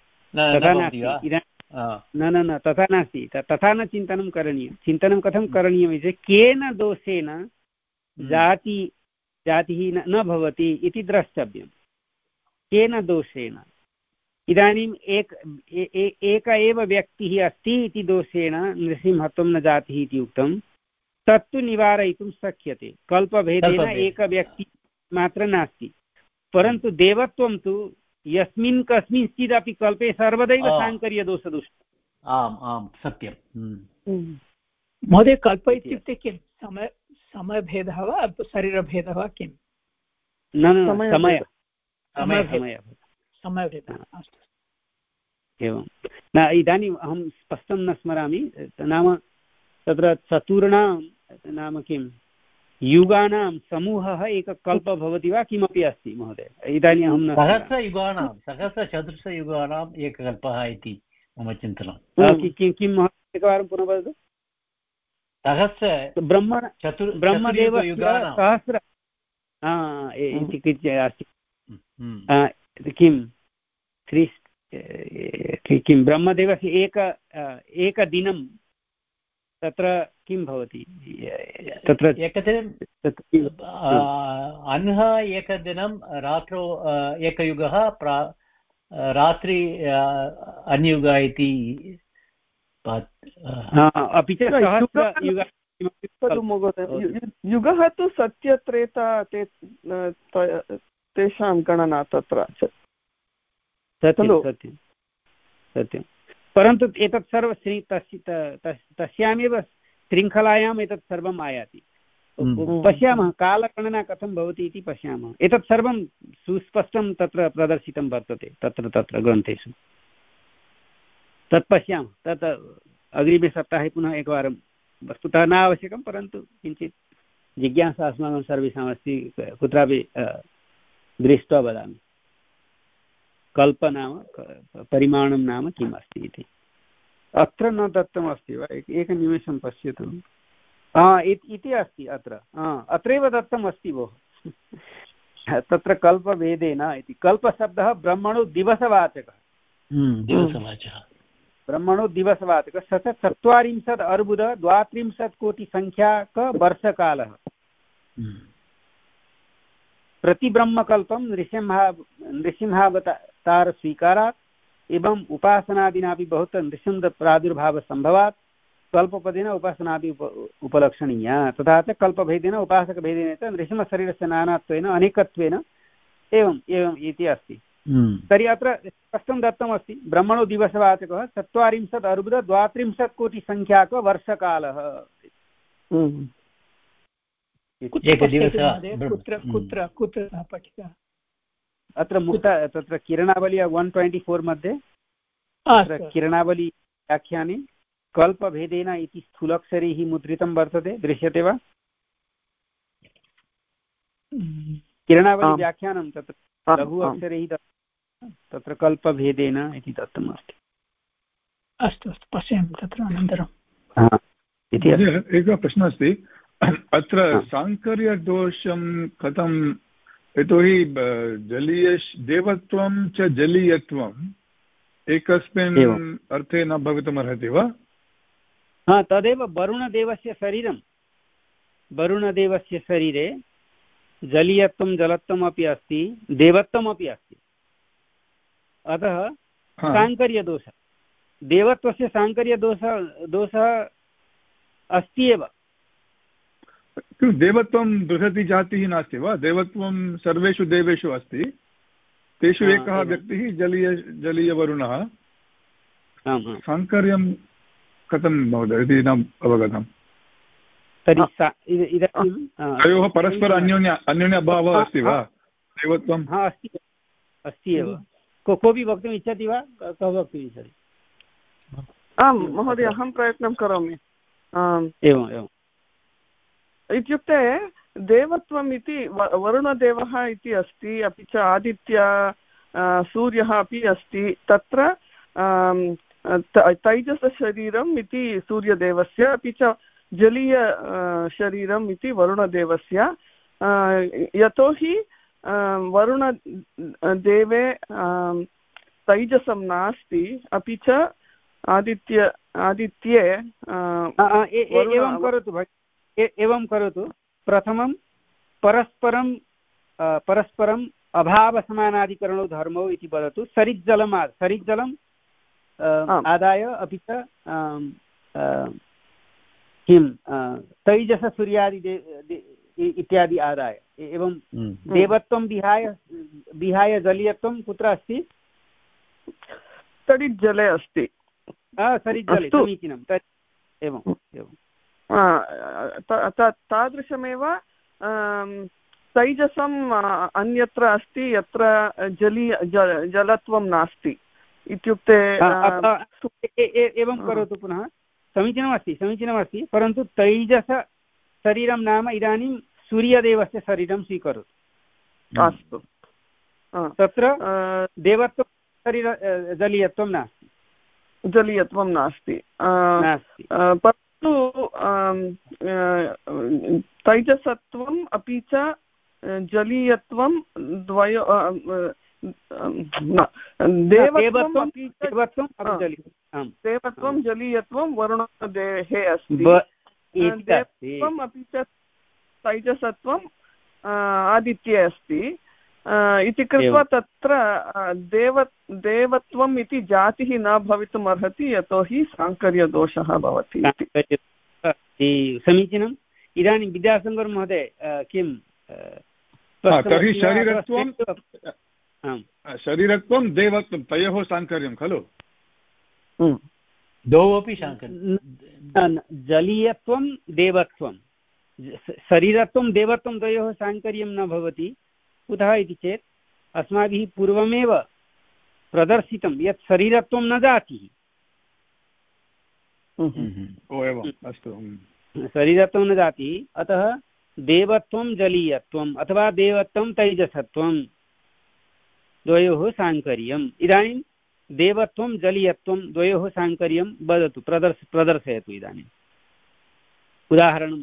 न न न तथा नास्ति, तथा न चिन्तनं करणीयं। चिन्तनं कथं करणीयम् इति केन दोषेण जाति जातिः न भवति इति द्रष्टव्यं, केन दोषेण। इदानीम् एक एक एव व्यक्तिः अस्ति इति दोषेण नृसिंहत्वं न जातिः इति उक्तं, तत्तु निवारयितुं शक्यते, कल्पभेदेन एकव्यक्ति मात्र नास्ति, परन्तु देवत्वं तु यस्मिन् कस्मिंश्चिदपि कल्पे सर्वदैव साङ्कर्यदोषदुष्ट। आम् आम् सत्यं महोदय। कल्प इत्युक्ते किं, समय समयभेदः वा शरीरभेदः वा किं? न समय समय समयभेदः। अस्तु एवं न, इदानीम् अहं स्पष्टं न स्मरामि, नाम तत्र चतुर्णां नाम किं युगानां समूहः एकः कल्पः भवति वा किमपि अस्ति महोदय? इदानीम् अहं न, सहस्रयुगानां सहस्रचतुर्शयुगानाम् एकः कल्पः इति मम चिन्तनं। किं किं महोदय एकवारं पुनः वदतु? सहस्र ब्रह्म चतुर् ब्रह्मदेवस्य सहस्र इति अस्ति किं त्रि किं ब्रह्मदेवस्य एक एकदिनं तत्र किं भवति, तत्र एकदिनं अन्ह एकदिनं रात्रौ एकयुगः, रात्रि अन्युगः इति। अपि च युगः तु सत्यत्रेता तेषां गणना तत्र सत्यं सत्यं सत्यं, परन्तु एतत् सर्वं श्री तस्य तस्यामेव शृङ्खलायाम् एतत् सर्वम् आयाति। पश्यामः कालगणना कथं भवति इति पश्यामः, एतत् सर्वं सुस्पष्टं तत्र प्रदर्शितं वर्तते तत्र तत्र ग्रन्थेषु, तत् पश्यामः। तत् अग्रिमे सप्ताहे पुनः एकवारं, वस्तुतः न आवश्यकं परन्तु किञ्चित् जिज्ञासा अस्माकं सर्वेषाम् अस्ति, कुत्रापि दृष्ट्वा वदामि कल्प नाम परिमाणं नाम किम् अस्ति इति। अत्र न दत्तमस्ति वा? एकनिमेषं पश्यतु। इति अस्ति अत्र, अत्रैव दत्तम् अस्ति भोः, तत्र कल्पभेदेन इति। कल्पशब्दः ब्रह्मणो दिवसवाचकः, दिवसवाचः ब्रह्मणो दिवसवाचकः स च चत्वारिंशत् अर्बुद द्वात्रिंशत् कोटिसङ्ख्याक वर्षकालः प्रतिब्रह्मकल्पं नृसिंहा नृसिंहावतारस्वीकारात् एवं उपासनादिनापि बहुत नृसिंहप्रादुर्भावसम्भवात् कल्पपदेन उपासनापि उप उपलक्षणीया तथा च कल्पभेदेन उपासकभेदेन च नृसिंहशरीरस्य नानात्वेन अनेकत्वेन एवम् एवम् इति अस्ति। तर्हि अत्र स्पष्टं दत्तमस्ति ब्रह्मणो दिवसवाचकः चत्वारिंशत् अर्बुद द्वात्रिंशत् कोटिसङ्ख्याकवर्षकालः। अत्र मुक्त तत्र किरणावली वन् ट्वेण्टि फोर् मध्ये तत्र किरणावली व्याख्याने कल्पभेदेन इति स्थूलक्षरैः मुद्रितं वर्तते, दृश्यते वा? किरणावली व्याख्यानं तत्र लघु अक्षरैः तत्र कल्पभेदेन इति दत्तमस्ति। अस्तु अस्तु पश्यामि तत्र अनन्तरम्। एकः प्रश्नः अस्ति अत्र साङ्कर्यदोषं कथं, यतोहि जलीय देवत्वं च जलीयत्वम् एकस्मिन् अर्थे न भवितुमर्हति वा? हा तदेव वरुणदेवस्य शरीरं वरुणदेवस्य शरीरे जलीयत्वं जलत्वम् अपि अस्ति देवत्वमपि अस्ति। अतः साङ्कर्यदोषः देवत्वस्य साङ्कर्यदोषः दोषः अस्ति एव। देवत्वं बृहति जातिः नास्ति वा? देवत्वं सर्वेषु देवेषु अस्ति, तेषु एकः व्यक्तिः जलीय जलीयवरुणः। साङ्कर्यं कथं महोदय इति न अवगतम्। तयोः परस्पर अन्योन्य अन्योन्य अभावः अस्ति वा? देवत्वं अस्ति अस्ति एव। कोऽपि वक्तुम् इच्छति वा? कः वक्तुम् इच्छति? आं महोदय अहं प्रयत्नं करोमि। एवम् एवम् इत्युक्ते देवत्वम् इति वरुणदेवः इति अस्ति, अपि च आदित्य सूर्यः अपि अस्ति। तत्र तैजसशरीरम् इति सूर्यदेवस्य, अपि च जलीय शरीरम् इति वरुणदेवस्य। यतोहि वरुणदेवे तैजसं नास्ति, अपि च आदित्य आदित्ये एवं करोतु एवं करोतु प्रथमं परस्परं परस्परम् अभावसमानाधिकरणौ धर्मौ इति वदतु। सरिज्जलम् सरिज्जलम् आदाय अपि च किं तैजससूर्यादि इत्यादि आदाय एवं देवत्वं विहाय विहाय जलीयत्वं कुत्र अस्ति? सरिज्जले अस्ति। सरिज्जले समीचीनं। एवम् एवं तादृशमेव तैजसम् अन्यत्र अस्ति यत्र जलीय जलत्वं नास्ति। इत्युक्ते एवं करोतु पुनः। समीचीनमस्ति समीचीनमस्ति परन्तु तैजस शरीरं नाम इदानीं सूर्यदेवस्य शरीरं स्वीकरोतु। अस्तु। तत्र देवत्वं शरीर जलीयत्वं नास्ति जलीयत्वं नास्ति परन्तु तैजसत्वम् अपि च जलीयत्वं द्वयो देवत्वं जलीयत्वं वरुणदेहे अस्ति। देवत्वम् अपि च तैजसत्वम् आदित्ये अस्ति इति कृत्वा तत्र देव देवत्वम् इति जातिः न भवितुम् अर्हति, यतोहि साङ्कर्यदोषः भवति। समीचीनम्। इदानीं विद्यासागर् महोदय किं तर्हि शरीरत्वं शरीरत्वं देवत्वं तयोः साङ्कर्यं खलु? द्वौ अपि साङ्कर्यं। जलीयत्वं देवत्वं शरीरत्वं देवत्वं द्वयोः साङ्कर्यं न भवति। कुतः इति चेत् अस्माभिः पूर्वमेव प्रदर्शितं यत् शरीरत्वं न जातिः। शरीरत्वं न जातिः। अतः देवत्वं जलीयत्वम् अथवा देवत्वं तैजसत्वं द्वयोः साङ्कर्यम्। इदानीं देवत्वं जलीयत्वं द्वयोः साङ्कर्यं वदतु, प्रदर्श प्रदर्शयतु इदानीम् उदाहरणं।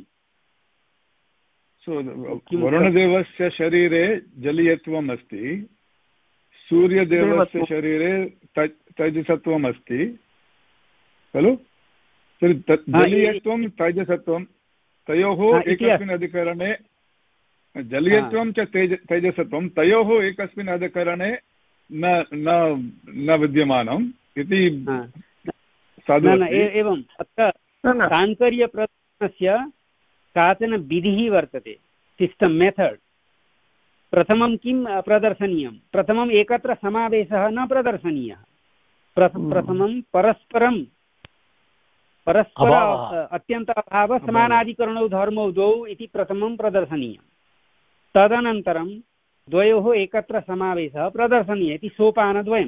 वरुणदेवस्य शरीरे जलीयत्वम् अस्ति, सूर्यदेवस्य शरीरे तज् तैजसत्वम् अस्ति खलु तर्हि जलीयत्वं तैजसत्वं तयोः एकस्मिन् अधिकरणे जलीयत्वं च तेज तैजसत्वं तयोः एकस्मिन् अधिकरणे न न न विद्यमानम् इति साधु एवम् अत्र साङ्कर्यप्रदर्शनस्य काचन विधिः वर्तते सिस्टम् मेथड् प्रथमं किं प्रदर्शनीयं प्रथमम् एकत्र समावेशः न प्रदर्शनीयः प्रथमं परस्परं परस्पर अत्यन्त अभावः समानाधिकरणौ धर्मौ द्वौ इति प्रथमं प्रदर्शनीयं तदनन्तरं द्वयोः एकत्र समावेशः प्रदर्शनीयः इति सोपानद्वयं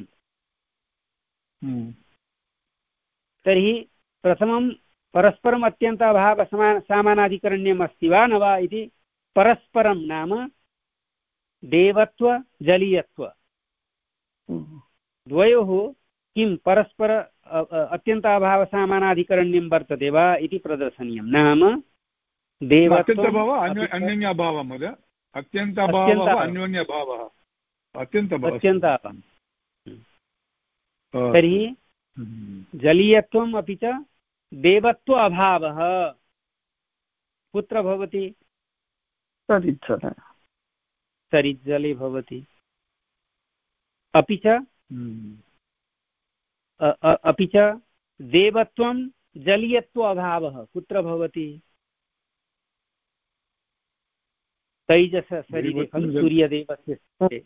तर्हि प्रथमं परस्परम् अत्यन्त अभावः समान समानाधिकरण्यम् अस्ति वा न वा इति परस्परं नाम देवत्व जलीयत्व द्वयोः किं परस्पर अत्यन्त अभावः समानाधिकरण्यं वर्तते वा इति प्रदर्शनीयं नाम देवत्वम् अन्योन्यभावः महोदय अत्यन्ताभावः अन्योन्यभावः अत्यन्ताभावः तर्हि जलीयत्वम् अपि च देवत्व अभावः कुत्र भवति सरिज्जले भवति अपि च अपि च देवत्वं जलीयत्व अभावः कुत्र भवति तैजस शरीरे खलु सूर्यदेवस्य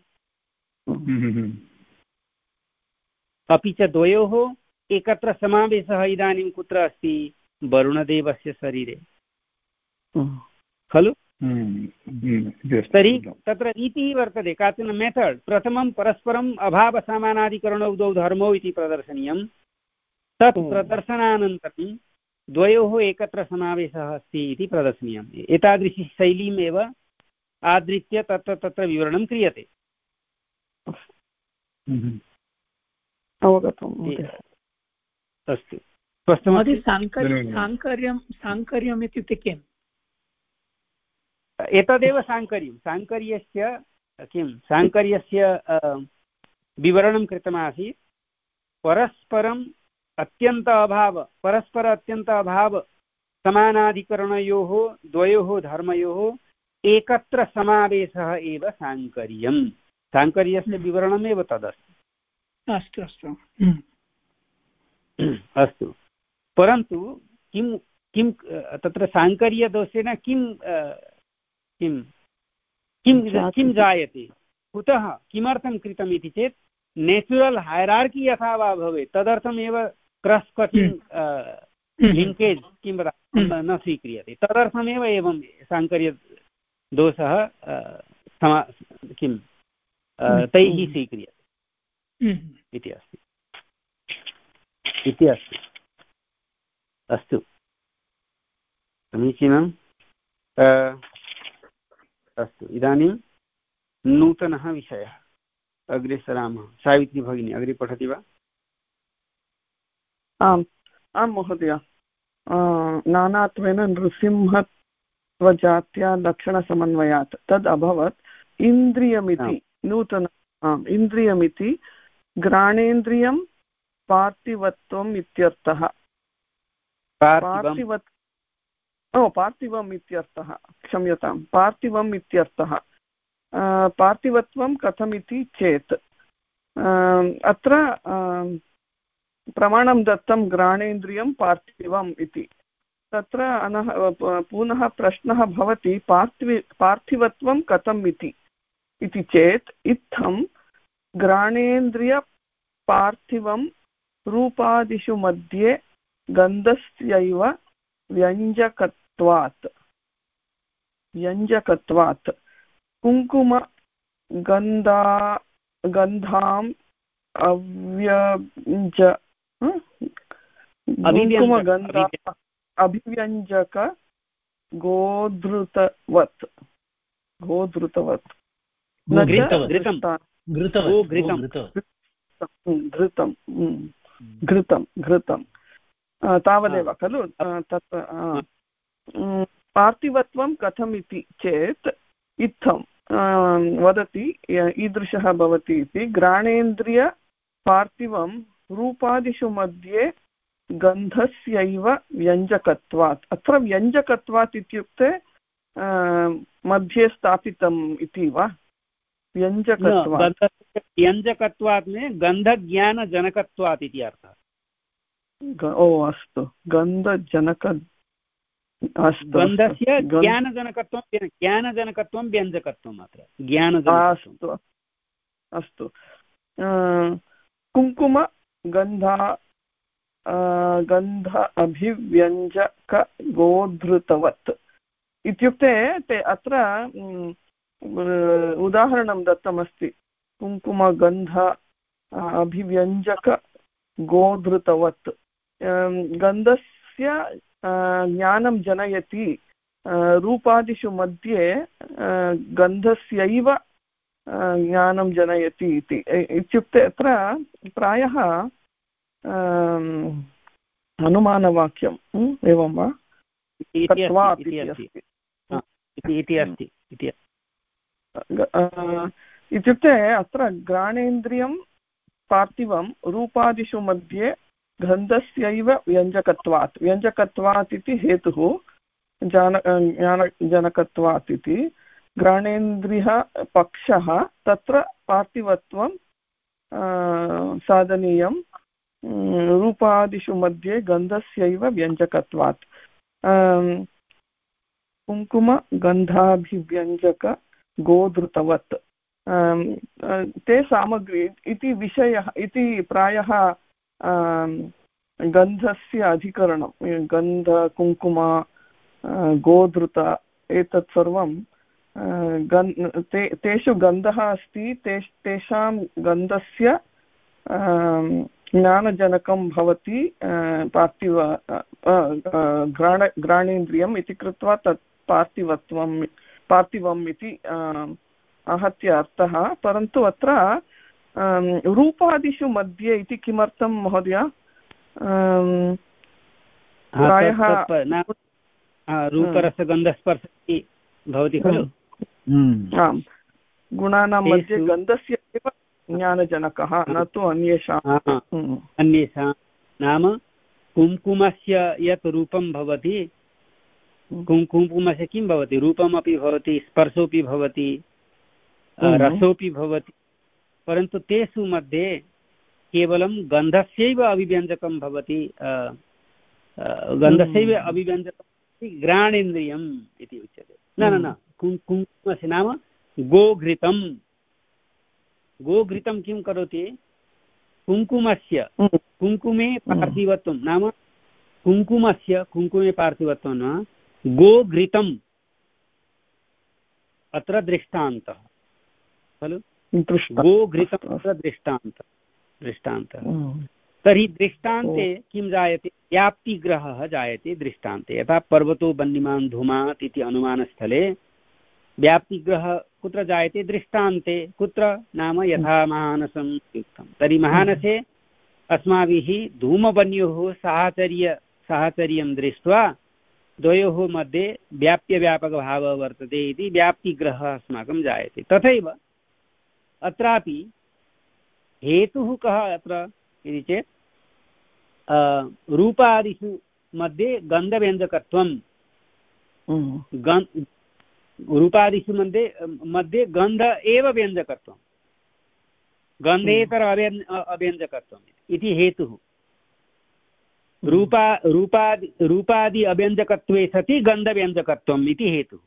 अपि च द्वयोः एकत्र समावेशः इदानीं कुत्र अस्ति वरुणदेवस्य शरीरे खलु तर्हि तत्र रीतिः वर्तते काचन मेथड् प्रथमं परस्परम् अभावसमानाधिकरणौ द्वौ धर्मौ इति प्रदर्शनीयं तत् प्रदर्शनानन्तरं द्वयोः एकत्र समावेशः अस्ति इति प्रदर्शनीयम् एतादृशी शैलीम् एव आदृत्य तत्र तत्र विवरणं क्रियते अस्तु साङ्कर्यं साङ्कर्यम् इत्युक्ते किम् एतदेव साङ्कर्यं साङ्कर्यस्य किं साङ्कर्यस्य विवरणं कृतमासीत् परस्परम् अत्यन्त अभाव परस्पर अत्यन्त अभाव समानाधिकरणयोः द्वयोः धर्मयोः एकत्र समावेशः एव साङ्कर्यं साङ्कर्यस्य विवरणमेव तदस्ति अस्तु अस्तु अस्तु परन्तु किं किं तत्र साङ्कर्यदोषेण किं किं किं किं जायते कुतः किमर्थं कृतम् इति चेत् नेचुरल् हैरार्की यथा वा भवेत् तदर्थमेव क्रस् कटिङ्ग् लिङ्केज् किं वदामि न स्वीक्रियते तदर्थमेव एवं साङ्कर्यदोषः समा किं तैः स्वीक्रियते इति अस्ति इति अस्ति अस्तु समीचीनम् अस्तु इदानीं नूतनः विषयः अग्रे सरामः सावित्री भगिनी अग्रे पठति वा आम् आं महोदय नानात्वेन नृसिंहत्वजात्या लक्षणसमन्वयात् तद् अभवत् इन्द्रियमिति नूतन आम् इन्द्रियमिति घ्राणेन्द्रियं पार्थिवत्वम् इत्यर्थः पार्थिवत् ओ पार्थिवम् इत्यर्थः क्षम्यतां पार्थिवम् इत्यर्थः पार्थिवत्वं कथमिति चेत् अत्र प्रमाणं दत्तं घ्राणेन्द्रियं पार्थिवम् इति तत्र अनः पुनः प्रश्नः भवति पार्थिव पार्थिवत्वं कथम् इति इति चेत् इत्थं घ्राणेन्द्रियपार्थिवं रूपादिषु मध्ये गन्धस्यैव व्यञ्जकत्वात् व्यञ्जकत्वात् कुङ्कुम गन्धा गन्धाम् अव्यञ्ज कुङ्कुमगन्धा अभिव्यञ्जक गोधृतवत् गोधृतवत् घृतं घृतं घृतं तावदेव खलु तत् पार्थिवत्वं कथम् इति चेत् इत्थं वदति ईदृशः भवति इति घ्राणेन्द्रिय पार्थिवं रूपादिषु मध्ये गन्धस्यैव व्यञ्जकत्वात्। अत्र व्यञ्जकत्वात् इत्युक्ते मध्ये स्थापितम् इति वा? व्यञ्जकत्वात् व्यञ्जकत्वात् गन्धज्ञानजनकत्वात् इति अर्थः। ओ अस्तु, गन्धजनक गन्धस्य ज्ञानजनकत्वं ज्ञानजनकत्वं व्यञ्जकत्वम् अत्र ज्ञानजनकत्वम्। अस्तु अस्तु। कुङ्कुम गन्धा गन्ध अभिव्यञ्जक गोधृतवत् इत्युक्ते ते अत्र उदाहरणं दत्तमस्ति। कुङ्कुमगन्ध अभिव्यञ्जक गोधृतवत्, गन्धस्य ज्ञानं जनयति, रूपादिषु मध्ये गन्धस्यैव ज्ञानं जनयति इति। इत्युक्ते अत्र प्रायः अनुमानवाक्यम् एवं वा? इत्युक्ते अत्र घ्राणेन्द्रियं पार्थिवं रूपादिषु मध्ये गन्धस्यैव व्यञ्जकत्वात्, व्यञ्जकत्वात् इति हेतुः, जान ज्ञानजनकत्वात् इति। घ्राणेन्द्रियः पक्षः, तत्र पार्थिवत्वं साधनीयं, रूपादिषु मध्ये गन्धस्यैव व्यञ्जकत्वात्। कुङ्कुमगन्धाभिव्यञ्जक गोधृतवत्, ते सामग्री इति विषयः इति प्रायः गन्धस्य अधिकरणं। गन्ध, कुङ्कुम, गोधृत, एतत् सर्वं गन् ते तेषु गन्धः अस्ति, ते तेषां गन्धस्य ज्ञानजनकं भवति पार्थिव घ्राण घ्राणेन्द्रियम् इति कृत्वा तत् पार्थिवत्वं पार्थिवम् इति आहत्य अर्थः। परन्तु अत्र रूपादिषु मध्ये इति किमर्थं महोदय? प्रायः रूपरसगन्धस्पर्श भवति खलु। आम्, गुणानां मध्ये गन्धस्य एव ज्ञानजनकः, न तु अन्येषाम्। अन्येषां नाम कुङ्कुमस्य यत् रूपं भवति, कुङ्कुमस्य किं भवति? रूपमपि भवति, स्पर्शोऽपि भवति, रसोऽपि भवति, परन्तु तेषु मध्ये केवलं गन्धस्यैव अभिव्यञ्जकं भवति। गन्धस्यैव अभिव्यञ्जकं घ्राणेन्द्रियम् इति उच्यते। न न न कुङ्कुमस्य नाम गोघृतं। गोघृतं किं करोति? कुङ्कुमस्य कुङ्कुमे पार्थिवत्वं नाम कुङ्कुमस्य कुङ्कुमे पार्थिवत्वं न गोघृतम् अत्र दृष्टान्तः खलु। गोघृतम् अत्र दृष्टान्तः दृष्टान्तः तर्हि दृष्टान्ते किं जायते? व्याप्तिग्रहः जायते दृष्टान्ते। यथा पर्वतो वह्निमान् धूमात् इति अनुमानस्थले व्याप्तिग्रहः कुत्र जायते? दृष्टान्ते। कुत्र? नाम यथा महानसं युक्तं। तर्हि महानसे अस्माभिः धूमवन्योः साहचर्य साहचर्यं दृष्ट्वा द्वयोः मध्ये व्याप्यव्यापकभावः वर्तते इति व्याप्तिग्रहः अस्माकं जायते। तथैव अत्रापि हेतुः कः अत्र इति चेत् रूपादिषु मध्ये गन्धव्यञ्जकत्वं, रूपादिषु मध्ये मध्ये गन्ध एव व्यञ्जकत्वं, गन्धेतर अव्यञ् अव्यञ्जकत्वम् इति हेतुः। रूपा रूपादि रूपादि अव्यञ्जकत्वे सति गन्धव्यञ्जकत्वम् इति हेतुः।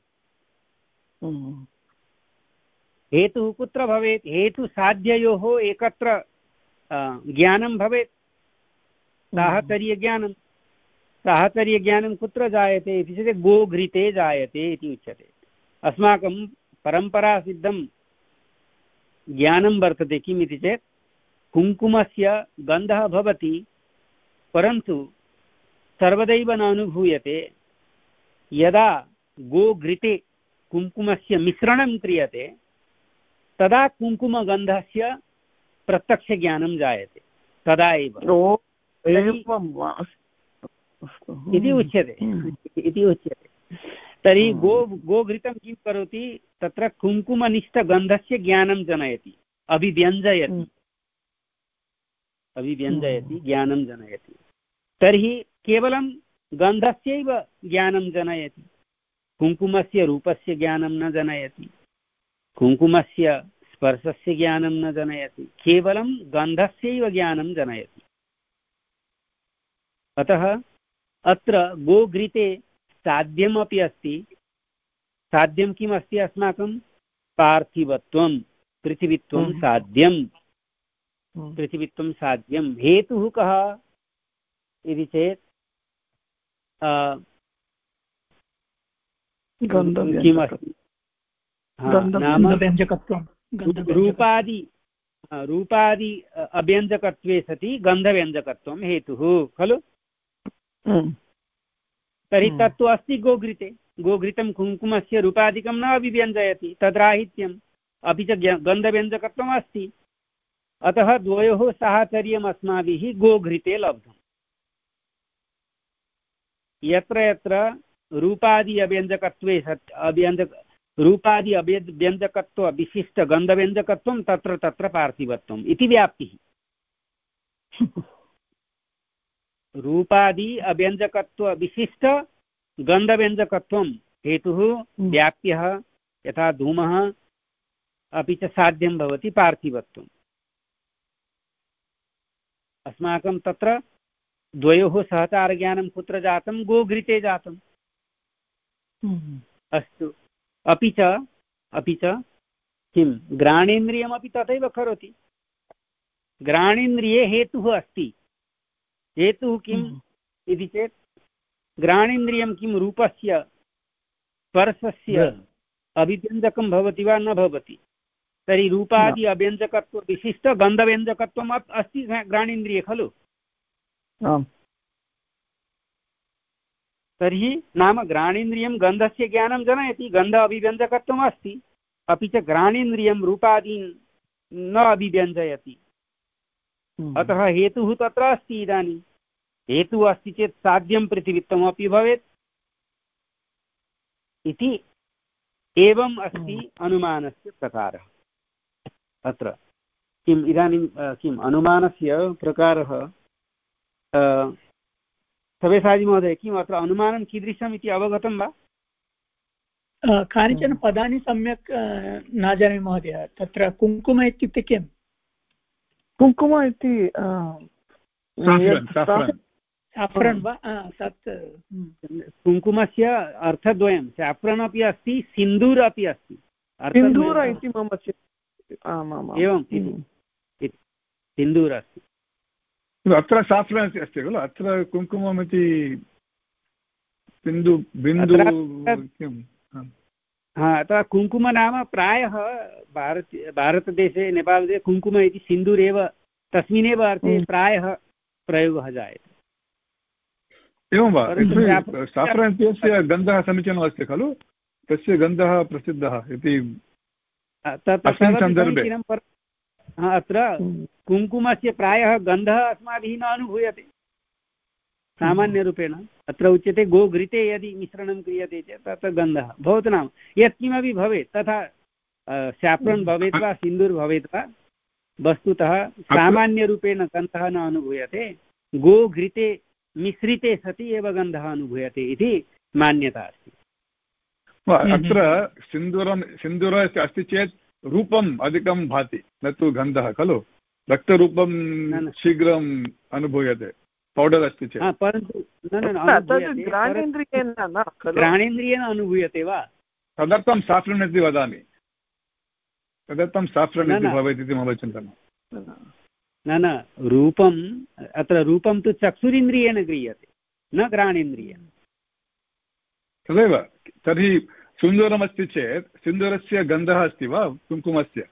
हेतुः कुत्र भवेत्? हेतुसाध्ययोः एकत्र ज्ञानं भवेत्, साहचर्यज्ञानं। साहचर्यज्ञानं कुत्र जायते इति चेत् गोघृते जायते इति उच्यते। अस्माकं परम्परासिद्धं ज्ञानं वर्तते किम् इति चेत् कुङ्कुमस्य गन्धः भवति, परन्तु सर्वदैव न अनुभूयते। यदा गोघृते कुङ्कुमस्य मिश्रणं क्रियते तदा कुङ्कुमगन्धस्य प्रत्यक्षज्ञानं जायते, तदा एव इति उच्यते इति उच्यते। तर्हि गो गोघृतं किं करोति? तत्र कुङ्कुमनिष्ठगन्धस्य ज्ञानं जनयति, अभिव्यञ्जयति, अभिव्यञ्जयति ज्ञानं जनयति। तर्हि केवलं गन्धस्यैव ज्ञानं जनयति, कुङ्कुमस्य रूपस्य ज्ञानं न जनयति, कुङ्कुमस्य स्पर्शस्य ज्ञानं न जनयति, केवलं गन्धस्यैव ज्ञानं जनयति। अतः अत्र गोघृते साध्यमपि अस्ति। साध्यं किम् अस्ति अस्माकं? पार्थिवत्वं, पृथिवीत्वं साध्यं, पृथिवीत्वं साध्यं। हेतुः कः इति चेत् किम् अस्ति? नाम रूपादि रूपादि अव्यञ्जकत्वे सति गन्धव्यञ्जकत्वं हेतुः खलु। तर्हि तत्तु अस्ति गोघृते। गोघृतं कुङ्कुमस्य रूपादिकं न अभिव्यञ्जयति, तद्राहित्यम्। अपि च गन्धव्यञ्जकत्वम् अस्ति। अतः द्वयोः साहचर्यम् अस्माभिः गोघृते लब्धम्। यत्र यत्र रूपादि अव्यञ्जकत्वे सत् अव्यञ्जक रूपादि अव्यञ्जकत्व विशिष्ट गन्धव्यञ्जकत्वं तत्र तत्र पार्थिवत्वम् इति व्याप्तिः। रूपादि अव्यञ्जकत्व विशिष्ट गन्धव्यञ्जकत्वं हेतुः व्याप्यः यथा धूमः, अपि च साध्यं भवति पार्थिवत्वम्। अस्माकं तत्र द्वयोः सहचारज्ञानं कुत्र जातं? गोघृते जातम्। अस्तु। अपि च अपि च किं घ्राणेन्द्रियमपि तथैव करोति। घ्राणेन्द्रिये हेतुः अस्ति। हेतुः किम् इति चेत् घ्राणेन्द्रियं किं रूपस्य स्पर्शस्य अभिव्यञ्जकं भवति वा न भवति? तर्हि रूपादि अव्यञ्जकत्व विशिष्ट गन्धव्यञ्जकत्वम् अस्ति घ्राणेन्द्रिये खलु। तर्हि नाम घ्राणेन्द्रियं गन्धस्य ज्ञानं जनयति, गन्ध अभिव्यञ्जकत्वम् अस्ति। अपि च घ्राणेन्द्रियं रूपादीन् न अभिव्यञ्जयति। अतः हेतुः तत्र अस्ति। इदानीं हेतुः अस्ति चेत् साध्यं पृथिवीत्वमपि भवेत् इति। एवम् अस्ति अनुमानस्य प्रकारः। अत्र किम् इदानीं किम् अनुमानस्य प्रकारः? सव्यसाची महोदय, किम् अत्र अनुमानं कीदृशम् इति अवगतं वा? कानिचन पदानि सम्यक् न जानामि महोदय। तत्र कुङ्कुम इत्युक्ते किम्? कुङ्कुम इति साफ्रन् वा? तत् कुङ्कुमस्य अर्थद्वयं, साफ्रन् अपि अस्ति, सिन्दूर अपि अस्ति। सिन्दूर इति मम एवं सिन्दूर अस्ति। अत्र साफ्रन् अस्ति खलु, अत्र कुङ्कुमम् इति बिन्दु बिन्दु किम्? अतः कुङ्कुम नाम प्रायः भारत भारतदेशे नेपालदेशे कुङ्कुम इति सिन्दूर एव तस्मिन्नेव अर्थे प्रायः प्रयोगः जायते। एवं वा? साफ्रन् इत्यस्य गन्धः समीचीनः अस्ति खलु, तस्य गन्धः प्रसिद्धः इति अस्मिन् सन्दर्भे। अत्र कुङ्कुमस्य प्रायः गन्धः अस्माभिः न अनुभूयते सामान्यरूपेण। अत्र उच्यते गोघृते यदि मिश्रणं क्रियते चेत् तत्र गन्धः भवतु। नाम यत्किमपि भवेत्, तथा साफ्रन् भवेत् वा सिन्दूर् भवेत् वा, वस्तुतः सामान्यरूपेण गन्धः न अनुभूयते। गोघृते मिश्रिते सति एव गन्धः अनुभूयते इति मान्यता अस्ति। अत्र सिन्दूरं सिन्दूर अस्ति चेत् रूपम् अधिकं भाति, न तु गन्धः खलु। रक्तरूपं शीघ्रम् अनुभूयते पौडर् अस्ति चेत्। परन्तु घ्राणेन्द्रियेण घ्राणेन्द्रियेण अनुभूयते वा? तदर्थं साफ्रन् इति वदामि। तदर्थं साफ्रन् इति भवेत् इति मम चिन्तनं। न न रूपम् अत्र रूपं तु चक्षुरिन्द्रियेण गृह्यते, न घ्राणेन्द्रियेण। तदेव। तर्हि सिन्दूरमस्ति चेत् सिन्दूरस्य गन्धः अस्ति वा कुङ्कुमस्य?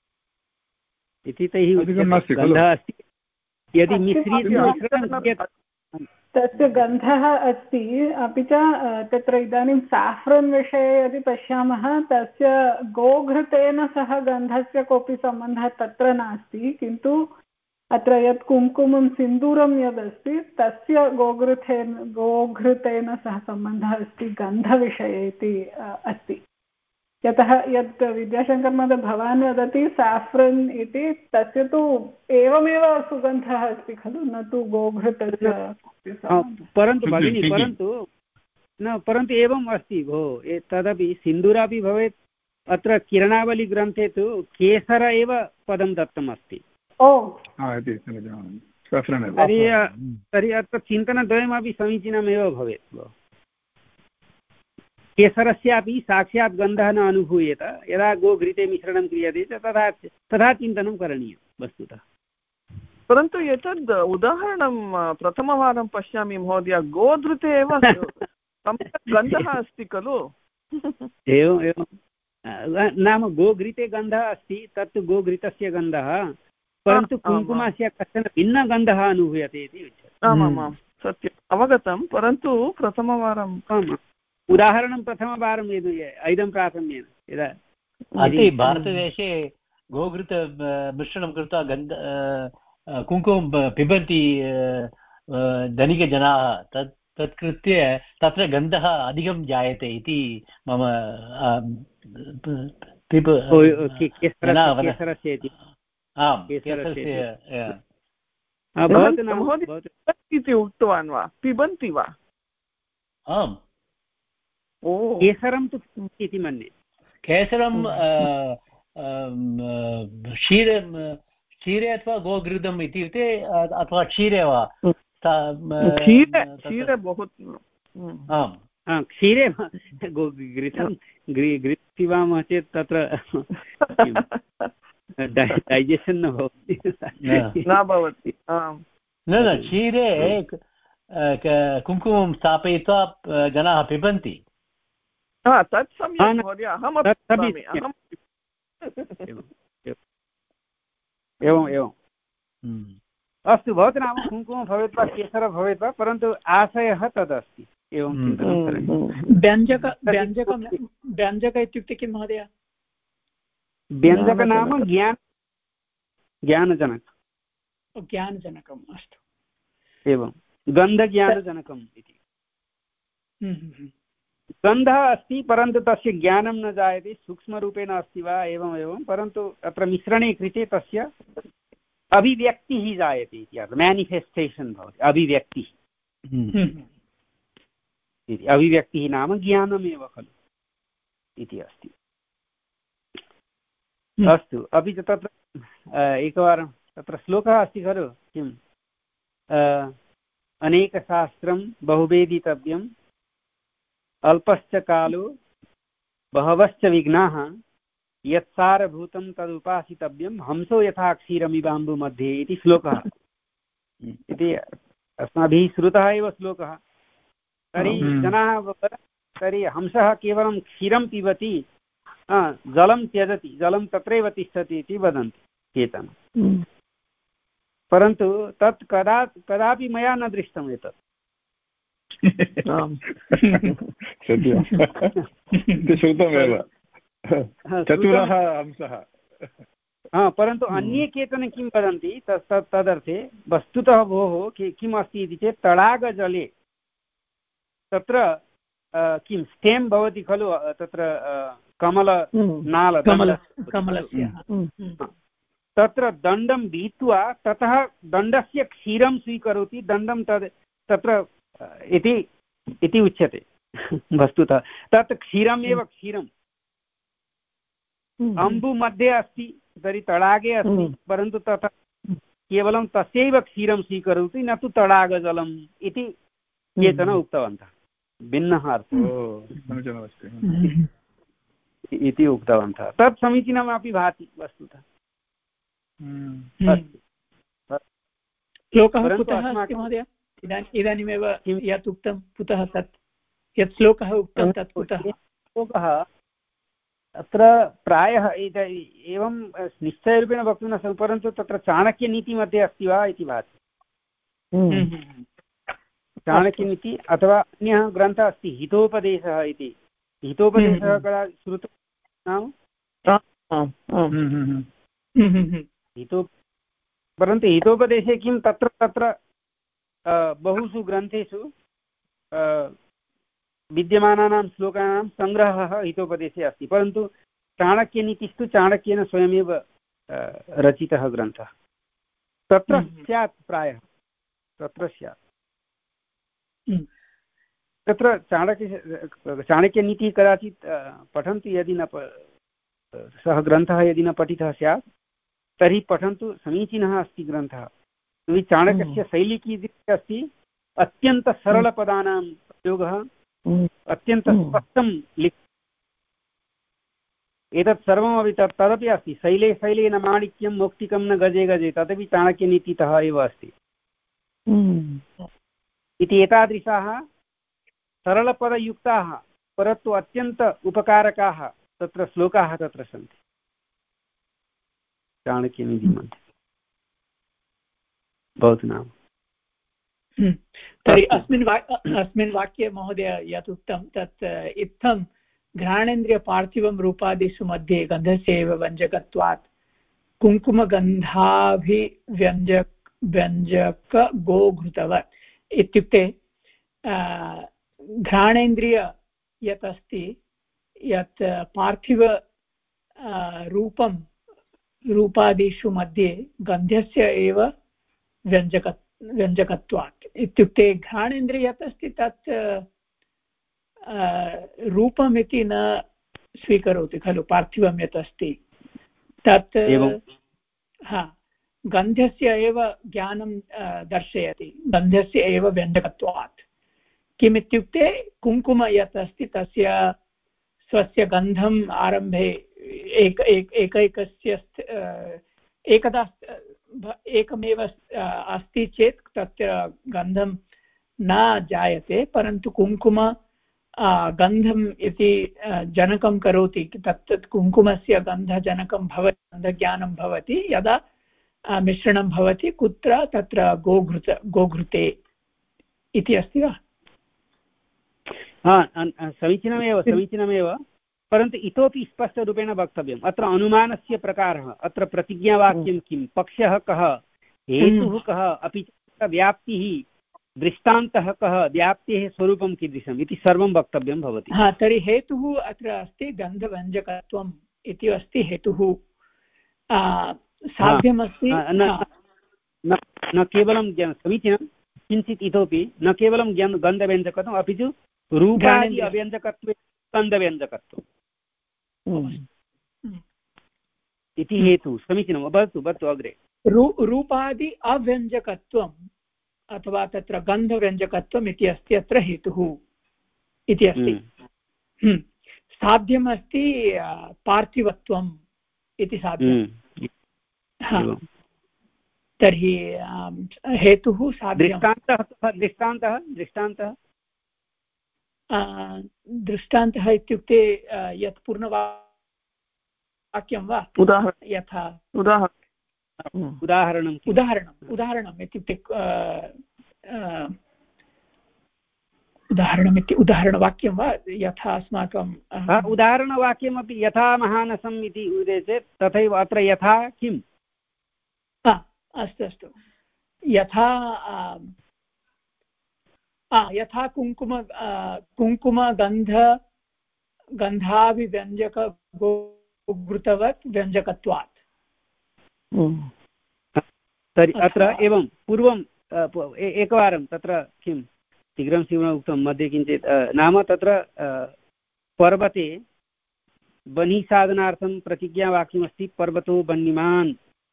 इति तैः गन्धः अस्ति। यदि मिश्रितं तस्य गन्धः अस्ति। अपि च तत्र इदानीं साफ्रन् विषये यदि पश्यामः, तस्य गोघृतेन सह गन्धस्य कोऽपि सम्बन्धः तत्र नास्ति। किन्तु अत्र यत् कुङ्कुमं सिन्दूरं यदस्ति तस्य गोघृतेन गोघृतेन सह सम्बन्धः अस्ति, गन्धविषये इति अस्ति। यतः यत् विद्याशङ्करमहोदय भवान् वदति साफ्रन् इति तस्य तु एवमेव सुगन्धः अस्ति खलु न तु गोघृतस्य। परन्तु भगिनी परन्तु न परन्तु एवम् अस्ति भो तदपि सिन्दूरापि भवेत्। अत्र किरणावलीग्रन्थे तु केसर एव पदं दत्तम् अस्ति। ओ तर्हि तर्हि अत्र चिन्तनद्वयमपि समीचीनमेव भवेत्। केसरस्यापि साक्षात् गन्धः न अनुभूयेत यदा गोघृते मिश्रणं क्रियते च तथा तथा चिन्तनं करणीयं वस्तुतः। परन्तु एतद् उदाहरणं प्रथमवारं पश्यामि महोदय। गोधृते एव सम्यक् गन्धः अस्ति खलु। एवम् एवं नाम गोघृते गन्धः अस्ति तत्तु गोघृतस्य गन्धः परन्तु कुङ्कुमस्य कश्चन भिन्नगन्धः अनुभूयते इति उच्यते। आमामां सत्यम् अवगतं परन्तु प्रथमवारं उदाहरणं प्रथमवारं यद् ऐदं प्राथम्येन यदा अस्ति भारतदेशे गोघृत मिश्रणं कृत्वा गन्ध कुङ्कुमं पिबन्ति धनिकजनाः। तत् तत् कृत्य तत्र गन्धः अधिकं जायते इति मम इति उक्तवान् वा पिबन्ति वा? आम् केसरं तु इति मन्ये। केसरं क्षीरे क्षीरे अथवा गोघृतम् इत्युक्ते अथवा क्षीरे वा? क्षीरे बहु आम् क्षीरे घृतं पिबामः चेत् तत्र डैजेशन् न भवति न भवति। न न क्षीरे कुङ्कुमं स्थापयित्वा जनाः पिबन्ति। तत् सम्यक् महोदय अहमपि पिबामि। अहम् एवम् एवम् अस्तु भवतु नाम कुङ्कुमं भवेत् वा केसरः भवेत् वा परन्तु आशयः तदस्ति। एवं चिन्तनं करणीयं। व्यञ्जक व्यञ्जक व्यञ्जक इत्युक्ते किं महोदय? व्यञ्जक नाम ज्ञान ज्ञानजनक ज्ञानजनकम्। अस्तु एवं गन्धज्ञानजनकम् इति। गन्धः अस्ति परन्तु तस्य ज्ञानं न जायते सूक्ष्मरूपेण अस्ति वा एवम् एवं परन्तु अत्र मिश्रणे कृते तस्य अभिव्यक्तिः जायते इति अर्थः। मेनिफेस्टेशन् भवति अभिव्यक्तिः इति। अभिव्यक्तिः नाम ज्ञानमेव खलु इति अस्ति। अस्तु अपि च तत्र एकवारं तत्र श्लोकः अस्ति खलु किम् अनेकशास्त्रं बहुवेदितव्यम् अल्पश्च कालो बहवश्च विघ्नाः यत्सारभूतं तदुपासितव्यं हंसो यथा क्षीरमिवाम्बुमध्ये इति श्लोकः इति अस्माभिः श्रुतः एव श्लोकः। तर्हि जनाः तर्हि हंसः केवलं क्षीरं पिबति जलं त्यजति जलं तत्रैव तिष्ठति इति वदन्ति केचन। परन्तु तत् कदा कदापि मया न दृष्टम् एतत्। श्रुतमेव चतुरः हंसः। परन्तु अन्ये केचन किं वदन्ति तत् तदर्थे वस्तुतः भोः किम् अस्ति इति चेत् तडागजले तत्र किं स्टेम् भवति खलु तत्र कमल नाल तत्र दण्डं भीत्वा ततः दण्डस्य क्षीरं स्वीकरोति दण्डं तद् तत्र इति इति उच्यते। वस्तुतः तत् क्षीरमेव क्षीरम् अम्बु मध्ये अस्ति तर्हि तडागे अस्ति परन्तु तथा केवलं तस्यैव क्षीरं स्वीकरोति न तु तडागजलम् इति केचन उक्तवन्तः। भिन्नः अर्थः इति उक्तवन्तः। तत् समीचीनमपि भाति वस्तुतः। श्लोकः कुतः अस्ति महोदय? इदानीमेव यत् उक्तं कुतः तत् यत् श्लोकः उक्तं तत् कुतः? श्लोकः अत्र प्रायः एवं निश्चयरूपेण वक्तुं न शक्नोमि परन्तु तत्र चाणक्यनीतिमध्ये अस्ति वा इति भाति। चाणक्यनीति अथवा अन्यः ग्रन्थः अस्ति हितोपदेशः इति। हितोपदेशः कदा श्रुतं नाम हितो परन्तु हितोपदेशे किं तत्र तत्र बहुषु ग्रन्थेषु विद्यमानानां श्लोकानां सङ्ग्रहः हितोपदेशे अस्ति, परन्तु चाणक्यनीतिस्तु चाणक्येन स्वयमेव रचितः ग्रन्थः। तत्र स्यात् प्रायः, तत्र स्यात्। तत्र चाणक्य चाणक्यनीतिः कदाचित् पठन्तु, यदि न सः ग्रन्थः यदि न पठितः स्यात् तर्हि पठन्तु, समीचीनः अस्ति ग्रन्थः। यदि चाणक्यस्य शैली कीदृशी अस्ति, अत्यन्तसरलपदानां प्रयोगः, अत्यन्तस्पष्टं लिख एतत् सर्वमपि तत् तदपि अस्ति। शैले शैले न माणिक्यं मौक्तिकं न गजे गजे, तदपि चाणक्यनीतितः एव अस्ति इति। एतादृशाः सरलपदयुक्ताः परन्तु अत्यन्त उपकारकाः तत्र श्लोकाः तत्र सन्ति चाणक्यनीति मध्ये। भवतु नाम। तर्हि अस्मिन् वा अस्मिन् वाक्ये महोदय यत् उक्तं तत् इत्थं घ्राणेन्द्रियपार्थिवं रूपादिषु मध्ये गन्धस्य एव व्यञ्जकत्वात् कुङ्कुमगन्धाभिव्यञ्जक व्यञ्जक गोघृतवत् इत्युक्ते घ्राणेन्द्रिय यत् अस्ति, यत् पार्थिव रूपं रूपादिषु मध्ये गन्धस्य एव व्यञ्जक व्यञ्जकत्वात् इत्युक्ते घ्राणेन्द्रिय यत् अस्ति तत् रूपमिति न स्वीकरोति खलु, पार्थिवं यत् अस्ति तत् हा गन्धस्य एव ज्ञानं दर्शयति, गन्धस्य एव व्यञ्जकत्वात्। किमित्युक्ते कुङ्कुम यत् अस्ति तस्य स्वस्य गन्धम् आरम्भे एक एकैकस्य एकदा एकमेव अस्ति चेत् तत्र गन्धं न जायते, परन्तु कुङ्कुम गन्धम् इति जनकं करोति। तत् कुङ्कुमस्य गन्धजनकं भवति, गन्धज्ञानं भवति यदा मिश्रणं भवति कुत्र, तत्र गोघृत गोघृते इति अस्ति वा? हा, समीचीनमेव समीचीनमेव परन्तु इतोपि स्पष्टरूपेण वक्तव्यम्। अत्र अनुमानस्य प्रकारः, अत्र प्रतिज्ञावाक्यं किं, पक्षः कः, हेतुः कः, अपि च व्याप्तिः, दृष्टान्तः कः, व्याप्तेः स्वरूपं कीदृशम् इति सर्वं वक्तव्यं भवति। हा, तर्हि हेतुः अत्र अस्ति गन्धव्यञ्जकत्वम् इति अस्ति हेतुः। साध्यमस्ति न केवलं समीचीनं, किञ्चित् इतोपि न केवलं गन्धव्यञ्जकत्वम् अपि च रूपादि अव्यञ्जकत्वे गन्धव्यञ्जकत्वम् इति हेतुः। समीचीनं, वदतु वदतु अग्रे। रूपादि अव्यञ्जकत्वम् अथवा तत्र गन्धव्यञ्जकत्वम् इति अस्ति अत्र हेतुः इति अस्ति। साध्यमस्ति पार्थिवत्वम् इति साध्यं। तर्हि हेतुः साध्यं। दृष्टान्तः दृष्टान्तः दृष्टान्तः दृष्टान्तः इत्युक्ते यत् पूर्णवाक्यं वा, यथा उदाहरणम् उदाहरणम् उदाहरणम् इत्युक्ते उदाहरणम् इति उदाहरणवाक्यं वा, यथा अस्माकं उदाहरणवाक्यमपि यथा महानसम् इति उदेति चेत् तथैव अत्र यथा किम्। अस्तु अस्तु, यथा यथा कुङ्कुम कुङ्कुमगन्ध गन्धाभिव्यञ्जक गोघृतवत् व्यञ्जकत्वात्। तर्हि अत्र एवं पूर्वं एकवारं तत्र किं शीघ्रं शीघ्रम् उक्तं मध्ये किञ्चित् नाम तत्र पर्वते बन्हीसाधनार्थं प्रतिज्ञावाक्यमस्ति, पर्वतो बन्निमान्,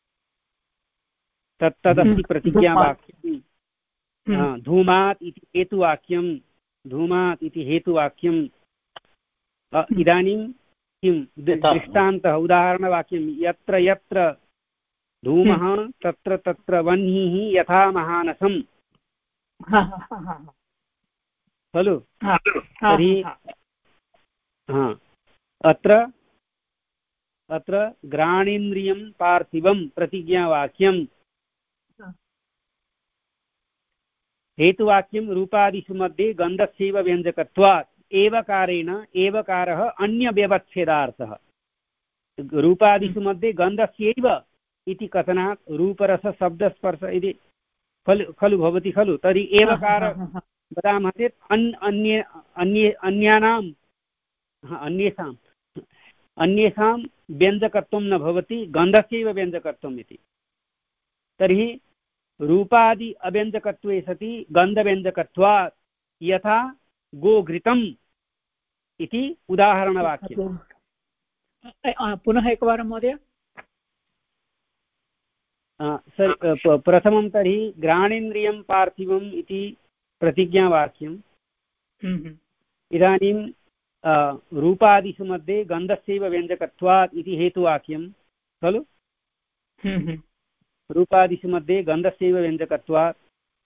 तत् तदस्ति प्रतिज्ञावाक्यं। धूमात् इति हेतुवाक्यं, धूमात् इति हेतुवाक्यं। इदानीं किं दृष्टान्तः उदाहरणवाक्यं, यत्र यत्र धूमः तत्र तत्र वह्निः यथा महानसम् खलु। तर्हि अत्र अत्र घ्राणेन्द्रियं पार्थिवं प्रतिज्ञावाक्यं, हेतुवाक्यं रूपादिषु मध्ये गन्धस्यैव व्यञ्जकत्वात्, एवकारेण एवकारः अन्यव्यवच्छेदार्थः। रूपादिषु मध्ये गन्धस्यैव इति कथनात् रूपरसशब्दस्पर्श इति खलु खलु भवति खलु। तर्हि एवकार वदामः चेत् अन् अन्ये अन्ये अन्यानाम् अन्येषाम् अन्येषां व्यञ्जकत्वं न भवति, गन्धस्यैव व्यञ्जकत्वम् इति। तर्हि रूपादि अव्यञ्जकत्वे सति गन्धव्यञ्जकत्वात्, यथा गोघृतम् इति उदाहरणवाक्यम्। पुनः एकवारं महोदय। प्रथमं तर्हि घ्राणेन्द्रियं पार्थिवम् इति प्रतिज्ञावाक्यम्। इदानीं रूपादिषु मध्ये गन्धस्यैव व्यञ्जकत्वात् इति हेतुवाक्यं खलु। रूपादिषु मध्ये गन्धस्यैव व्यञ्जकत्वात्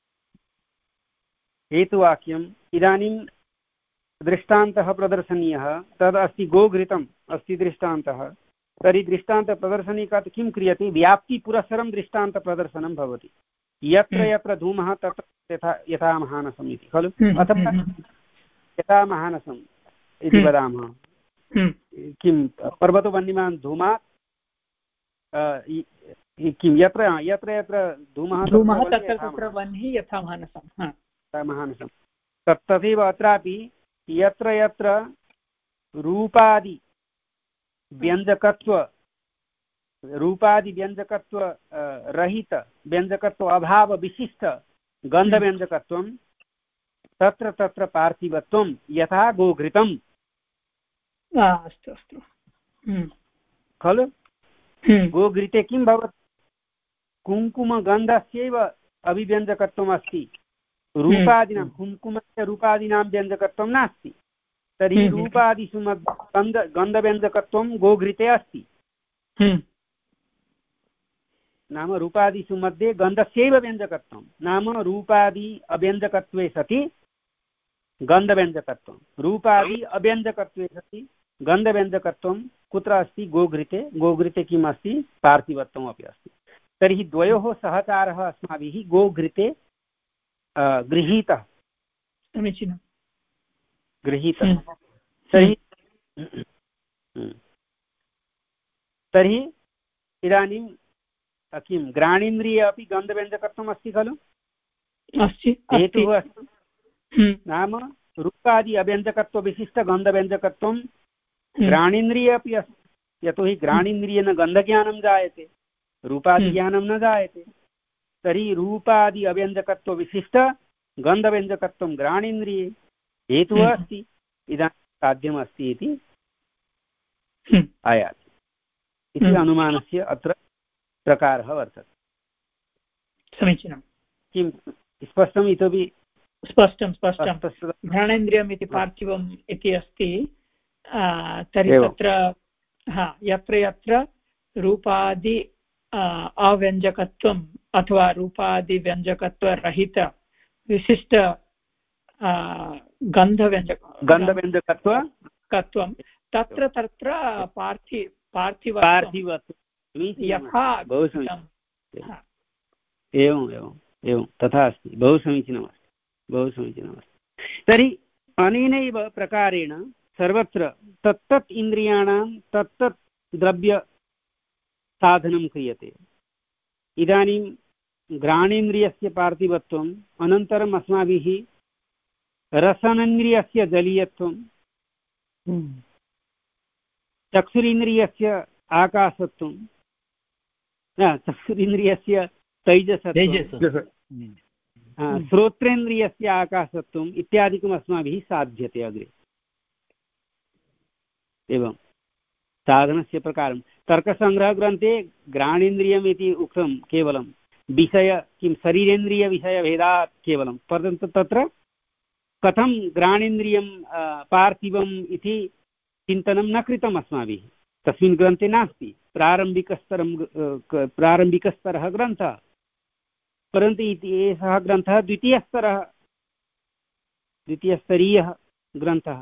हेतुवाक्यम्। इदानीं दृष्टान्तः प्रदर्शनीयः, तद् अस्ति गोघृतम् अस्ति दृष्टान्तः। तर्हि दृष्टान्तप्रदर्शनीकात् किं क्रियते, व्याप्तिपुरस्सरं दृष्टान्तप्रदर्शनं भवति। यत्र यत्र धूमः तत्र यथा यथा महानसम् इति खलु, अथवा यथा महानसम् इति वदामः। किं पर्वतवह्निमान् धूमात् किं यत्र यत्र यत्र धूमः तत्र वह्निः यथा महानसं महानसं तथैव अत्रापि यत्र यत्र रूपादि व्यञ्जकत्व रूपादिव्यञ्जकत्व रहित व्यञ्जकत्व अभाव विशिष्ट गन्धव्यञ्जकत्वं तत्र तत्र पार्थिवत्वं, यथा गोघृतम्। अस्तु अस्तु खलु। गोघृते किं भवति, कुङ्कुमगन्धस्यैव अभिव्यञ्जकत्वम् अस्ति, रूपादीनां कुङ्कुमस्य रूपादीनां व्यञ्जकत्वं नास्ति। तर्हि रूपादिषु मध्ये गन्ध गन्धव्यञ्जकत्वं गोघृते अस्ति। नाम रूपादिषु मध्ये गन्धस्यैव व्यञ्जकत्वं, नाम रूपादि अव्यञ्जकत्वे सति गन्धव्यञ्जकत्वं, रूपादि अव्यञ्जकत्वे सति गन्धव्यञ्जकत्वं कुत्र अस्ति, गोघृते। गोघृते किम् अस्ति, पार्थिवत्वम् अपि अस्ति। तर्हि द्वयोः सहकारः अस्माभिः गोघृते गृहीतः समीचीनं गृहीतः। तर्हि तर्हि इदानीं किं घ्राणेन्द्रिये अपि गन्धव्यञ्जकत्वम् अस्ति खलु। हेतुः अस्ति, नाम रूपादि अव्यञ्जकत्वविशिष्टगन्धव्यञ्जकत्वं घ्राणेन्द्रिये अपि अस्ति। यतोहि घ्राणेन्द्रियेण गन्धज्ञानं जायते, रूपादिज्ञानं न जायते। तर्हि रूपादि अव्यञ्जकत्वविशिष्ट गन्धव्यञ्जकत्वं घ्राणेन्द्रिये हेतुः अस्ति, इदानीं साध्यमस्ति इति आयाति इति अनुमानस्य अत्र प्रकारः वर्तते। समीचीनं। किं स्पष्टम्, इतोपि स्पष्टं स्पष्टं घ्राणेन्द्रियम् इति पार्थिवम् इति अस्ति। तर्हि तत्र हा यत्र यत्र रूपादि अव्यञ्जकत्वम् अथवा रूपादिव्यञ्जकत्वरहित विशिष्ट गन्धव्यञ्जक गन्धव्यञ्जकत्वं तत्र तत्र पार्थि पार्थिव पार्थिवत्वं यथा एवम् एवम् एवं तथा अस्ति। बहु समीचीनमस्ति, बहु समीचीनमस्ति। तर्हि अनेनैव प्रकारेण सर्वत्र तत्तत् इन्द्रियाणां तत्तत् द्रव्य साधनं क्रियते। इदानीं घ्राणेन्द्रियस्य पार्थिवत्वम्, अनन्तरम् अस्माभिः रसनेन्द्रियस्य जलीयत्वं, चक्षुरिन्द्रियस्य आकाशत्वं, चक्षुरिन्द्रियस्य तैजसत्वं, श्रोत्रेन्द्रियस्य आकाशत्वम् इत्यादिकम् अस्माभिः साध्यते अग्रे। एवं साधनस्य प्रकारं तर्कसङ्ग्रहग्रन्थे घ्राणेन्द्रियम् इति उक्तं केवलं विषय किं शरीरेन्द्रियविषयभेदात् केवलं, परन्तु तत्र कथं घ्राणेन्द्रियं पार्थिवम् इति चिन्तनं न कृतम् अस्माभिः, तस्मिन् ग्रन्थे नास्ति। प्रारम्भिकस्तरं प्रारम्भिकस्तरः ग्रन्थः, परन्तु एषः ग्रन्थः द्वितीयस्तरः द्वितीयस्तरीयः ग्रन्थः।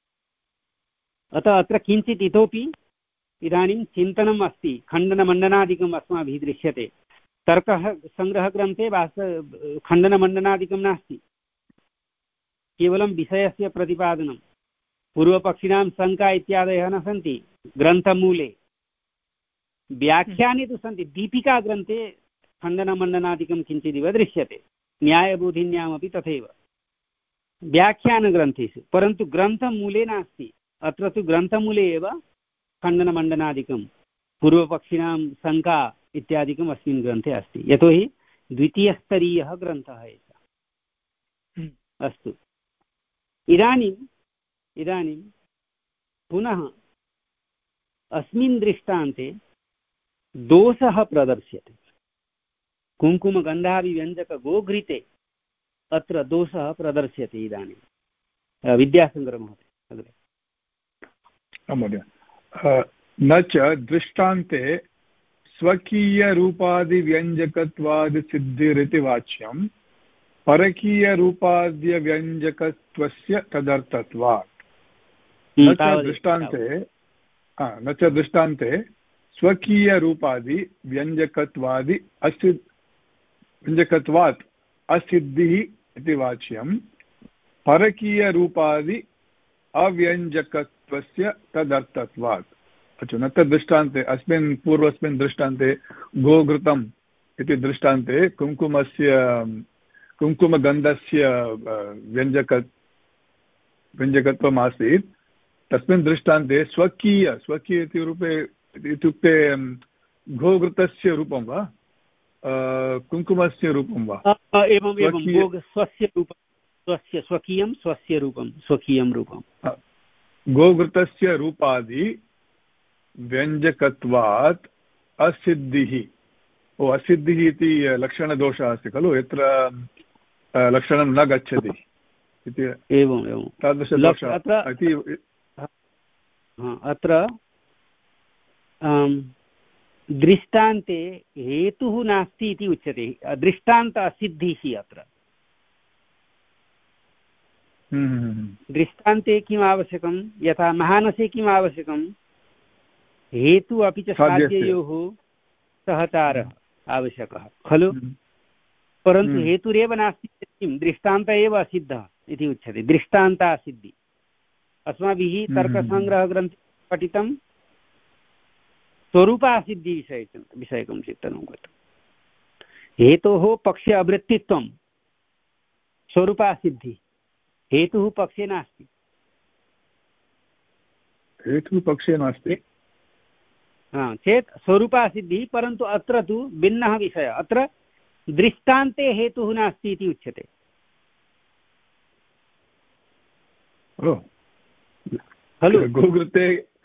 अतः अत्र किञ्चित् इतोपि इदानीं चिन्तनम् अस्ति, खण्डनमण्डनादिकम् अस्माभिः दृश्यते। तर्कः सङ्ग्रहग्रन्थे वास्तव खण्डनमण्डनादिकं नास्ति, केवलं विषयस्य प्रतिपादनं। पूर्वपक्षिणां शङ्का इत्यादयः न सन्ति ग्रन्थमूले, व्याख्याने तु सन्ति। दीपिकाग्रन्थे खण्डनमण्डनादिकं किञ्चिदिव दृश्यते, न्यायबोधिन्यामपि तथैव। व्याख्यानग्रन्थेषु, परन्तु ग्रन्थमूले नास्ति। अत्र तु ग्रन्थमूले एव खण्डनमण्डनादिकं पूर्वपक्षिणां शङ्का इत्यादिकम् अस्मिन् ग्रन्थे अस्ति, यतोहि द्वितीयस्तरीयः ग्रन्थः एषः। अस्तु, इदानीम् इदानीं पुनः अस्मिन् दृष्टान्ते दोषः प्रदर्श्यते। कुङ्कुमगन्धादिव्यञ्जकगोघृते अत्र दोषः प्रदर्श्यते। इदानीं विद्याशङ्करमहोदय अग्रे। महोदय, न च दृष्टान्ते स्वकीयरूपादिव्यञ्जकत्वादिसिद्धिरिति वाच्यं परकीयरूपाद्यव्यञ्जकत्वस्य तदर्थत्वात्। न च दृष्टान्ते न च दृष्टान्ते स्वकीयरूपादिव्यञ्जकत्वादि असि व्यञ्जकत्वात् असिद्धिः इति वाच्यं परकीयरूपादि अव्यञ्जकत्वस्य तदर्थत्वात्। अच्छा, न तद्दृष्टान्ते अस्मिन् पूर्वस्मिन् दृष्टान्ते गोघृतम् इति दृष्टान्ते कुङ्कुमस्य कुङ्कुमगन्धस्य व्यञ्जक व्यञ्जकत्वम् आसीत्। तस्मिन् दृष्टान्ते स्वकीय स्वकीय इति रूपे इत्युक्ते गोघृतस्य रूपं वा कुङ्कुमस्य रूपं वा? एवम् एवं, स्वस्य रूपं, स्वस्य स्वकीयं स्वस्य रूपं स्वकीयं रूपं। गोघृतस्य रूपादि व्यञ्जकत्वात् असिद्धिः। ओ, असिद्धिः इति लक्षणदोषः अस्ति खलु, यत्र लक्षणं न गच्छति इति। एवम् एवं, तादृशदोषः इति अत्र दृष्टान्ते हेतुः नास्ति इति उच्यते। दृष्टान्त असिद्धिः अत्र। दृष्टान्ते किम् आवश्यकं, यथा मानसे किम् आवश्यकं, हेतु अपि च साध्ययोः सहचारः आवश्यकः खलु। परन्तु हेतुरेव नास्ति चेत् किं, दृष्टान्त एव असिद्धः इति उच्यते। दृष्टान्त असिद्धि। अस्माभिः तर्कसङ्ग्रहग्रन्थे पठितं स्वरूपासिद्धिविषयकं विषयकं चिन्तनं कृतं। हेतोः पक्षे अवृत्तित्वं स्वरूपासिद्धिः, हेतुः पक्षे नास्ति। हेतुः पक्षे नास्ति चेत् स्वरूपासिद्धिः। परन्तु अत्र तु भिन्नः विषयः। अत्र दृष्टान्ते हेतुः नास्ति इति उच्यते। खलु, गोघृते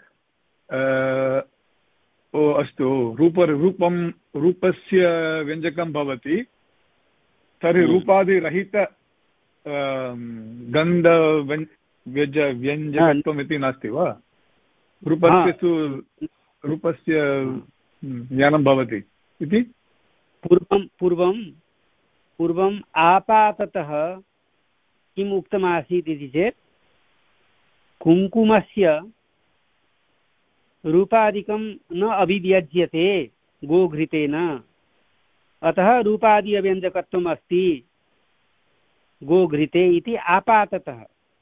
ओ अस्तु, रूप रूपं रूपस्य व्यञ्जकं भवति, तर्हि रूपादिरहित गन्ध व्यज व्यञ्जकत्वम् इति नास्ति वा? रूपस्य तु रूपस्य ज्ञानं भवति इति। पूर्वं पूर्वं पूर्वम् आपाततः किम् उक्तमासीत् इति चेत् कुङ्कुमस्य रूपादिकं न अभिव्यज्यते गोघृतेन, अतः रूपादि अव्यञ्जकत्वम् अस्ति गोघृते इति आपाततः।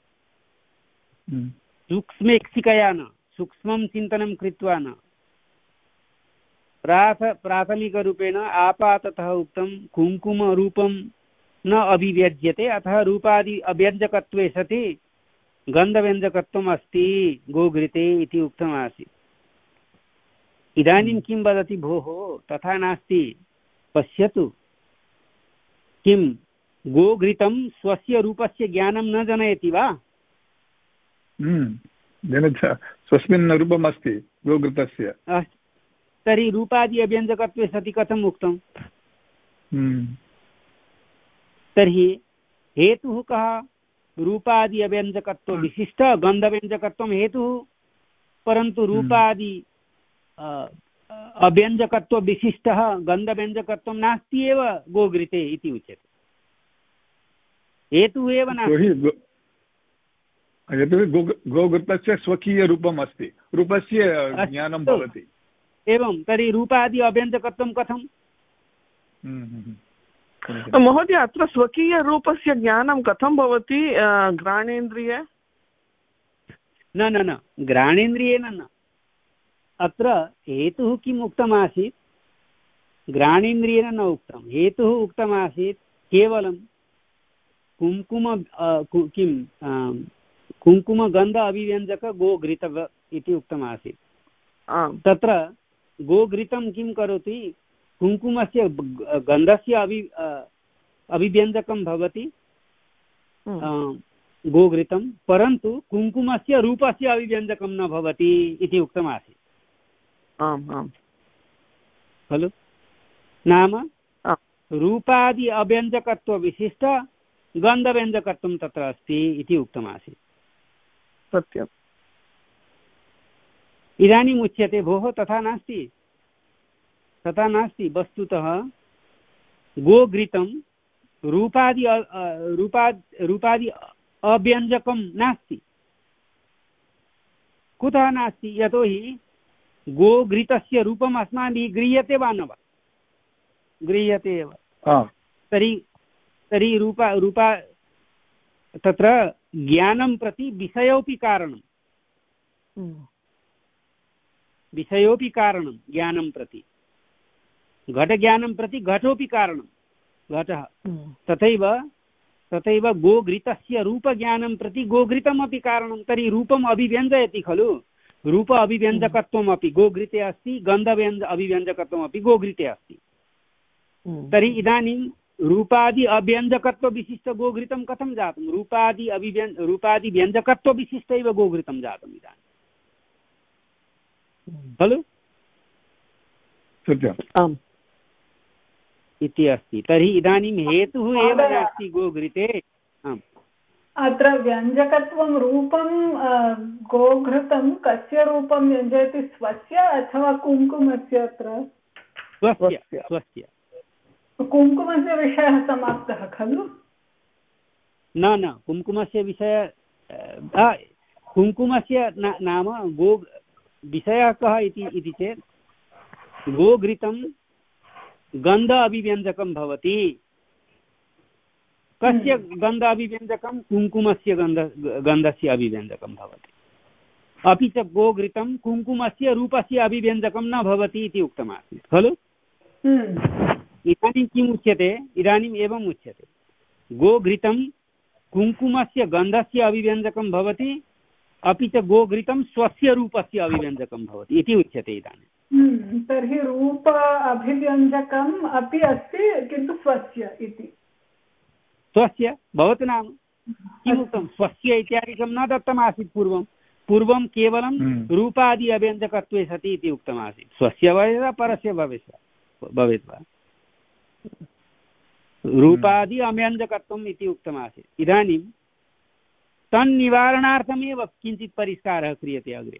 सूक्ष्मेक्षिकया न, सूक्ष्मं चिन्तनं कृत्वा न, प्राथ प्राथमिकरूपेण आपाततः उक्तं कुङ्कुमरूपं न अभिव्यज्यते, अतः रूपादि अव्यञ्जकत्वे सति गन्धव्यञ्जकत्वम् अस्ति गोघृते इति उक्तमासीत्। इदानीं किं वदति भोः, तथा नास्ति। पश्यतु, किं गोघृतं स्वस्य रूपस्य ज्ञानं न जनयति वा? स्वस्मिन् रूपम् अस्ति गोघृतस्य। तर्हि रूपादि अव्यञ्जकत्वे सति कथम् उक्तम्? तर्हि हेतुः कः? रूपादि अव्यञ्जकत्व विशिष्ट गन्धव्यञ्जकत्वं हेतुः, परन्तु रूपादि अव्यञ्जकत्व विशिष्टः गन्धव्यञ्जकत्वं नास्ति एव गोघृते इति उच्यते। हेतुः एव नास्ति। यतोहि गोघृतस्य स्वकीयरूपम् अस्ति, रूपस्य ज्ञानं भवति। एवं, तर्हि रूपादि अव्यञ्जकत्वं कथं? महोदय, अत्र स्वकीयरूपस्य ज्ञानं कथं भवति घ्राणेन्द्रिये? न न न घ्राणेन्द्रियेण न। अत्र हेतुः किम् उक्तमासीत्? घ्राणेन्द्रियेण न उक्तं। हेतुः उक्तमासीत् केवलं कुङ्कुम किं कुङ्कुमगन्ध अभिव्यञ्जक गोघृत इति उक्तमासीत्। तत्र गोघृतं किं करोति, कुङ्कुमस्य गन्धस्य अभि अभिव्यञ्जकं भवति गोघृतं, परन्तु कुङ्कुमस्य रूपस्य अभिव्यञ्जकं न भवति इति उक्तमासीत्। आम् आम् खलु, नाम रूपादि अव्यञ्जकत्वविशिष्ट गन्धव्यञ्जकत्वं तत्र अस्ति इति उक्तमासीत्। सत्यम्। इदानीम् उच्यते भोः तथा नास्ति, तथा नास्ति। वस्तुतः गोघृतं रूपादि रूपा रूपादि अव्यञ्जकं नास्ति। कुतः नास्ति? यतोहि गोघृतस्य रूपम् अस्माभिः गृह्यते वा न वा? गृह्यते एव। तर्हि तर्हि रूपा रूपा तत्र ज्ञानं प्रति विषयोऽपि कारणं, विषयोऽपि कारणं ज्ञानं प्रति, घटज्ञानं प्रति घटोऽपि कारणं घटः। तथैव तथैव गोघृतस्य रूपज्ञानं प्रति गोघृतमपि कारणं। तर्हि रूपम् अभिव्यञ्जयति खलु, रूप अभिव्यञ्जकत्वमपि गोघृते अस्ति, गन्धव्यञ्ज अभिव्यञ्जकत्वमपि गोघृते अस्ति। तर्हि इदानीं रूपादि अव्यञ्जकत्वविशिष्ट गोघृतं कथं जातं? रूपादि अभिव्यञ्ज रूपादि व्यञ्जकत्वविशिष्ट एव गोघृतं जातम् इदानीं, खलु? सत्यम् इति अस्ति। तर्हि इदानीं हेतुः एव नास्ति गोघृते। अत्र व्यञ्जकत्वं रूपं गोघृतं कस्य रूपं व्यञ्जयति, स्वस्य अथवा कुङ्कुमस्य? अत्र स्वस्य स्वस्य कुङ्कुमस्य विषयः समाप्तः खलु? न न कुङ्कुमस्य विषय कुङ्कुमस्य नाम गो विषयः कः इति चेत् गोघृतं गन्ध अभिव्यञ्जकं भवति। कस्य गन्ध अभिव्यञ्जकं? कुङ्कुमस्य गन्ध गन्धस्य अभिव्यञ्जकं भवति। अपि च गोघृतं कुङ्कुमस्य रूपस्य अभिव्यञ्जकं न भवति इति उक्तमासीत् खलु। इदानीं किम् उच्यते? इदानीम् एवम् उच्यते, गोघृतं कुङ्कुमस्य गन्धस्य अभिव्यञ्जकं भवति, अपि च गोघृतं स्वस्य रूपस्य अभिव्यञ्जकं भवति इति उच्यते इदानीं। तर्हि रूप अभिव्यञ्जकम् अपि अस्ति, किन्तु स्वस्य इति। स्वस्य भवतु नाम किमुक्तं? स्वस्य इत्यादिकं न दत्तमासीत् पूर्वं। पूर्वं केवलं रूपादि अव्यञ्जकत्वे सति इति उक्तमासीत्। स्वस्य भवेत् वा परस्य भवेत् भवेत् वा? रूपादि अव्यञ्जकत्वम् इति उक्तमासीत्। इदानीं तन्निवारणार्थमेव किञ्चित् परिष्कारः क्रियते अग्रे।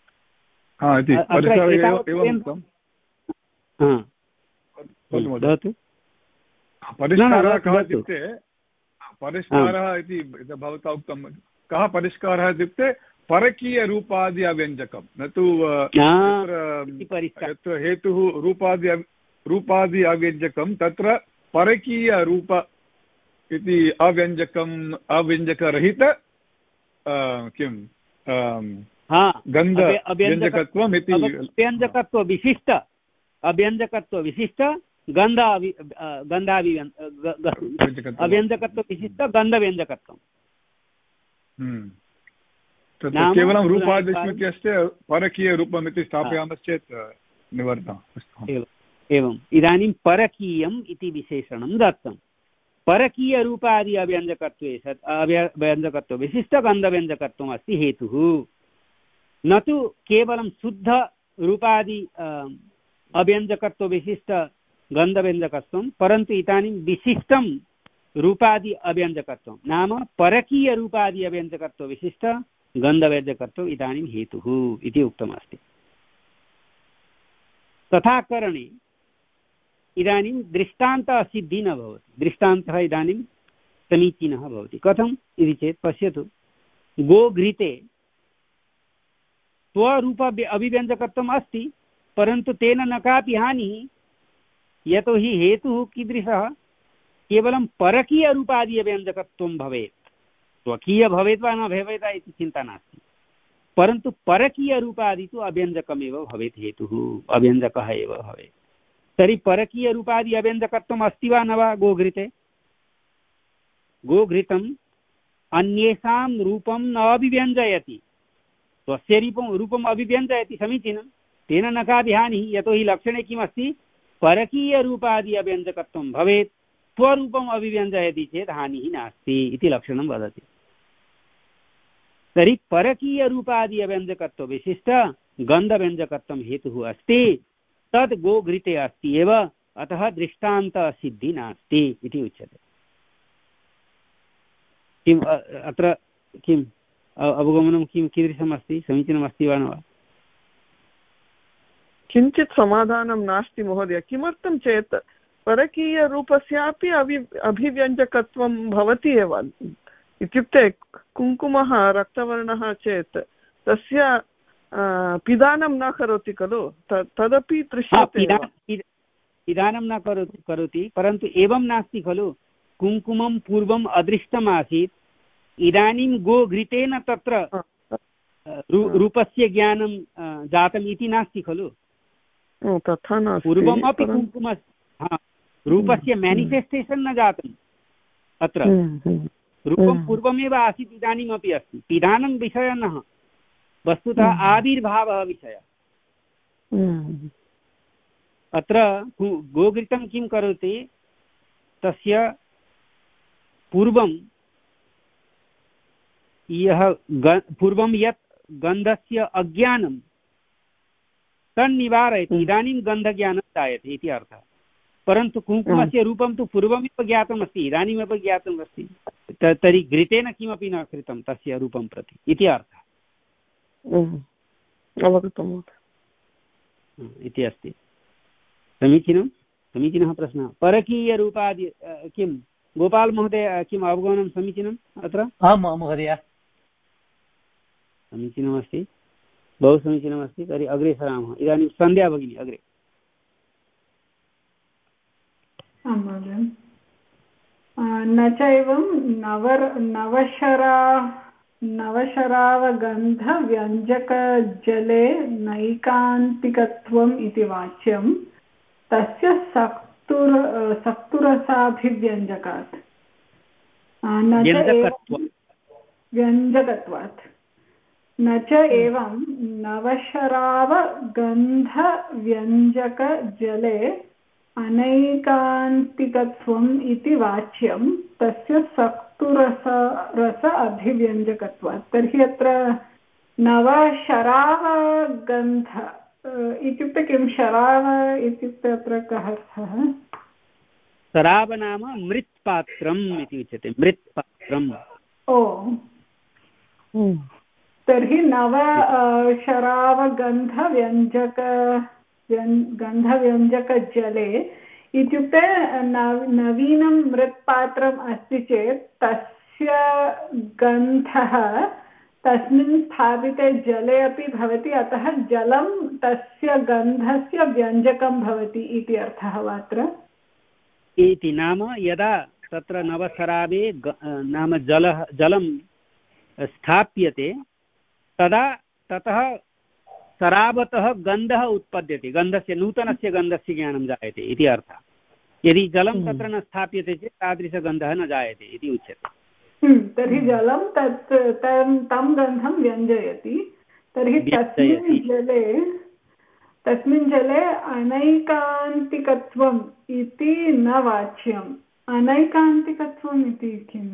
परिष्कारः कः इत्युक्ते, परिष्कारः इति भवता उक्तं, कः परिष्कारः इत्युक्ते परकीयरूपादि अव्यञ्जकं, न तु यत्र हेतुः रूपादि रूपादि अव्यञ्जकं, तत्र परकीयरूप इति अव्यञ्जकम् अव्यञ्जकरहित किं गन्ध व्यञ्जकत्वम् इति अव्यञ्जकत्वविशिष्ट अव्यञ्जकत्वविशिष्ट गन्ध गन्धावि अव्यञ्जकत्वविशिष्ट गन्धव्यञ्जकत्वं। तत्र केवलं रूपादिस्मृत्यस्य परकीयरूपम् इति स्थापयामश्चेत् निवर्तम्। एवम् इदानीं परकीयम् इति विशेषणं दत्तं। परकीयरूपादि अव्यञ्जकत्वे सत् अव्यञ्जकत्वविशिष्टगन्धव्यञ्जकत्वम् अस्ति हेतुः, न तु केवलं शुद्धरूपादि अव्यञ्जकत्वविशिष्ट गन्धव्यञ्जकत्वं, परन्तु इदानीं विशिष्टं रूपादि अव्यञ्जकत्वं नाम परकीयरूपादि अव्यञ्जकत्वविशिष्ट गन्धव्यञ्जकत्वम् इदानीं हेतुः इति उक्तमस्ति। तथा करणे इदानीं दृष्टान्तसिद्धिः न भवति। दृष्टान्तः इदानीं समीचीनः भवति। कथम् इति चेत् पश्यतु, गोघृते स्वरूप अभिव्यञ्जकत्वम् अस्ति, परन्तु तेन न कापि हानिः, यतोहि हेतुः कीदृशः? केवलं परकीयरूपादि अव्यञ्जकत्वं भवेत्। स्वकीय भवेत् वा न भवेत् वा इति चिन्ता नास्ति, परन्तु परकीयरूपादि तु अव्यञ्जकमेव भवेत्, हेतुः अव्यञ्जकः एव भवेत्। तर्हि परकीयरूपादि अव्यञ्जकत्वम् अस्ति वा न वा गोघृते? गोघृतम् अन्येषां रूपं न अभिव्यञ्जयति, स्वस्य रूपं रूपम् अभिव्यञ्जयति समीचीनं, तेन न कापि हानिः, यतोहि लक्षणे किमस्ति, परकीयरूपादि अव्यञ्जकत्वं भवेत्, स्वरूपम् अभिव्यञ्जयति चेत् हानिः नास्ति इति लक्षणं वदति। तर्हि परकीयरूपादि अव्यञ्जकत्वविशिष्ट गन्धव्यञ्जकत्वं हेतुः अस्ति, तद् गोघृते अस्ति एव, अतः दृष्टान्तसिद्धिः नास्ति इति उच्यते। किम् अत्र किम् अवगमनं किं कीदृशम् अस्ति, समीचीनमस्ति वा न वा? किञ्चित् समाधानं नास्ति महोदय। किमर्थं चेत् परकीयरूपस्यापि अभि अभिव्यञ्जकत्वं भवति एव, इत्युक्ते कुङ्कुमः रक्तवर्णः चेत् तस्य पिदानं न करोति खलु, तदपि दृश्यते। पिदानं न करोति करोति परन्तु एवं नास्ति खलु, कुङ्कुमं पूर्वम् अदृष्टमासीत्, इदानीं गोघृतेन तत्र रूपस्य ज्ञानं जातम् इति नास्ति खलु, तथा नास्ति। पूर्वमपि कुङ्कुम रूपस्य मैनिफेस्टेशन् न जातम्, अत्र रूपं पूर्वमेव आसीत्, इदानीमपि अस्ति। पिधानं विषयः न, वस्तुतः आविर्भावः विषयः। अत्र गोघृतं किं करोति, तस्य पूर्वं यः पूर्वं यत् गन्धस्य अज्ञानं तन्निवारयति, इदानीं गन्धज्ञानं जायते इति अर्थः। परन्तु कुङ्कुमस्य रूपं तु पूर्वमेव ज्ञातमस्ति, इदानीमेव ज्ञातम् अस्ति, तर्हि घृतेन किमपि न कृतं तस्य रूपं प्रति इति अर्थः। अवगतम् इति अस्ति। समीचीनं, समीचीनः प्रश्नः। परकीयरूपादि किं गोपाल महोदय किम् अवगमनं समीचीनम् अत्र? आं महोदय, समीचीनमस्ति, बहु समीचीनमस्ति। तर्हि अग्रे सरामः। इदानीं सन्ध्या भगिनी अग्रे। आं महोदय। न च एवं नवर नवशरा नवशरावगन्धव्यञ्जकजले नैकान्तिकत्वम् इति वाच्यं तस्य सक्तुर सक्तुरसाभिव्यञ्जकात् न च व्यञ्जकत्वात् न च एवं नवशरावगन्धव्यञ्जकजले अनैकान्तिकत्वम् इति वाच्यं तस्य सक्तुरस रस अभिव्यञ्जकत्वात्। तर्हि अत्र नवशरावगन्ध इत्युक्ते किं? शराव इत्युक्ते अत्र कः अर्थः? शराव नाम मृत्पात्रम् इति उच्यते, मृत्पात्रम्। ओ, तर्हि नव शरावगन्धव्यञ्जक गन्धव्यञ्जकजले इत्युक्ते नवीनं मृत्पात्रम् अस्ति चेत् तस्य गन्धः तस्मिन् स्थापिते जले अपि भवति, अतः जलं तस्य गन्धस्य व्यञ्जकं भवति इति अर्थः वा अत्र? इति नाम यदा तत्र नवशरावे नाम जलः जलं स्थाप्यते तदा ततः शरावतः गन्धः उत्पद्यते, गन्धस्य नूतनस्य गन्धस्य ज्ञानं जायते इति अर्थः। यदि जलं तत्र न स्थाप्यते चेत् तादृशगन्धः न जायते इति उच्यते। तर्हि जलं तत् तं गन्धं व्यञ्जयति। तर्हि तस्मिन् जले तस्मिन् जले अनैकान्तिकत्वम् इति न वाच्यम्। अनैकान्तिकत्वम् इति किम्?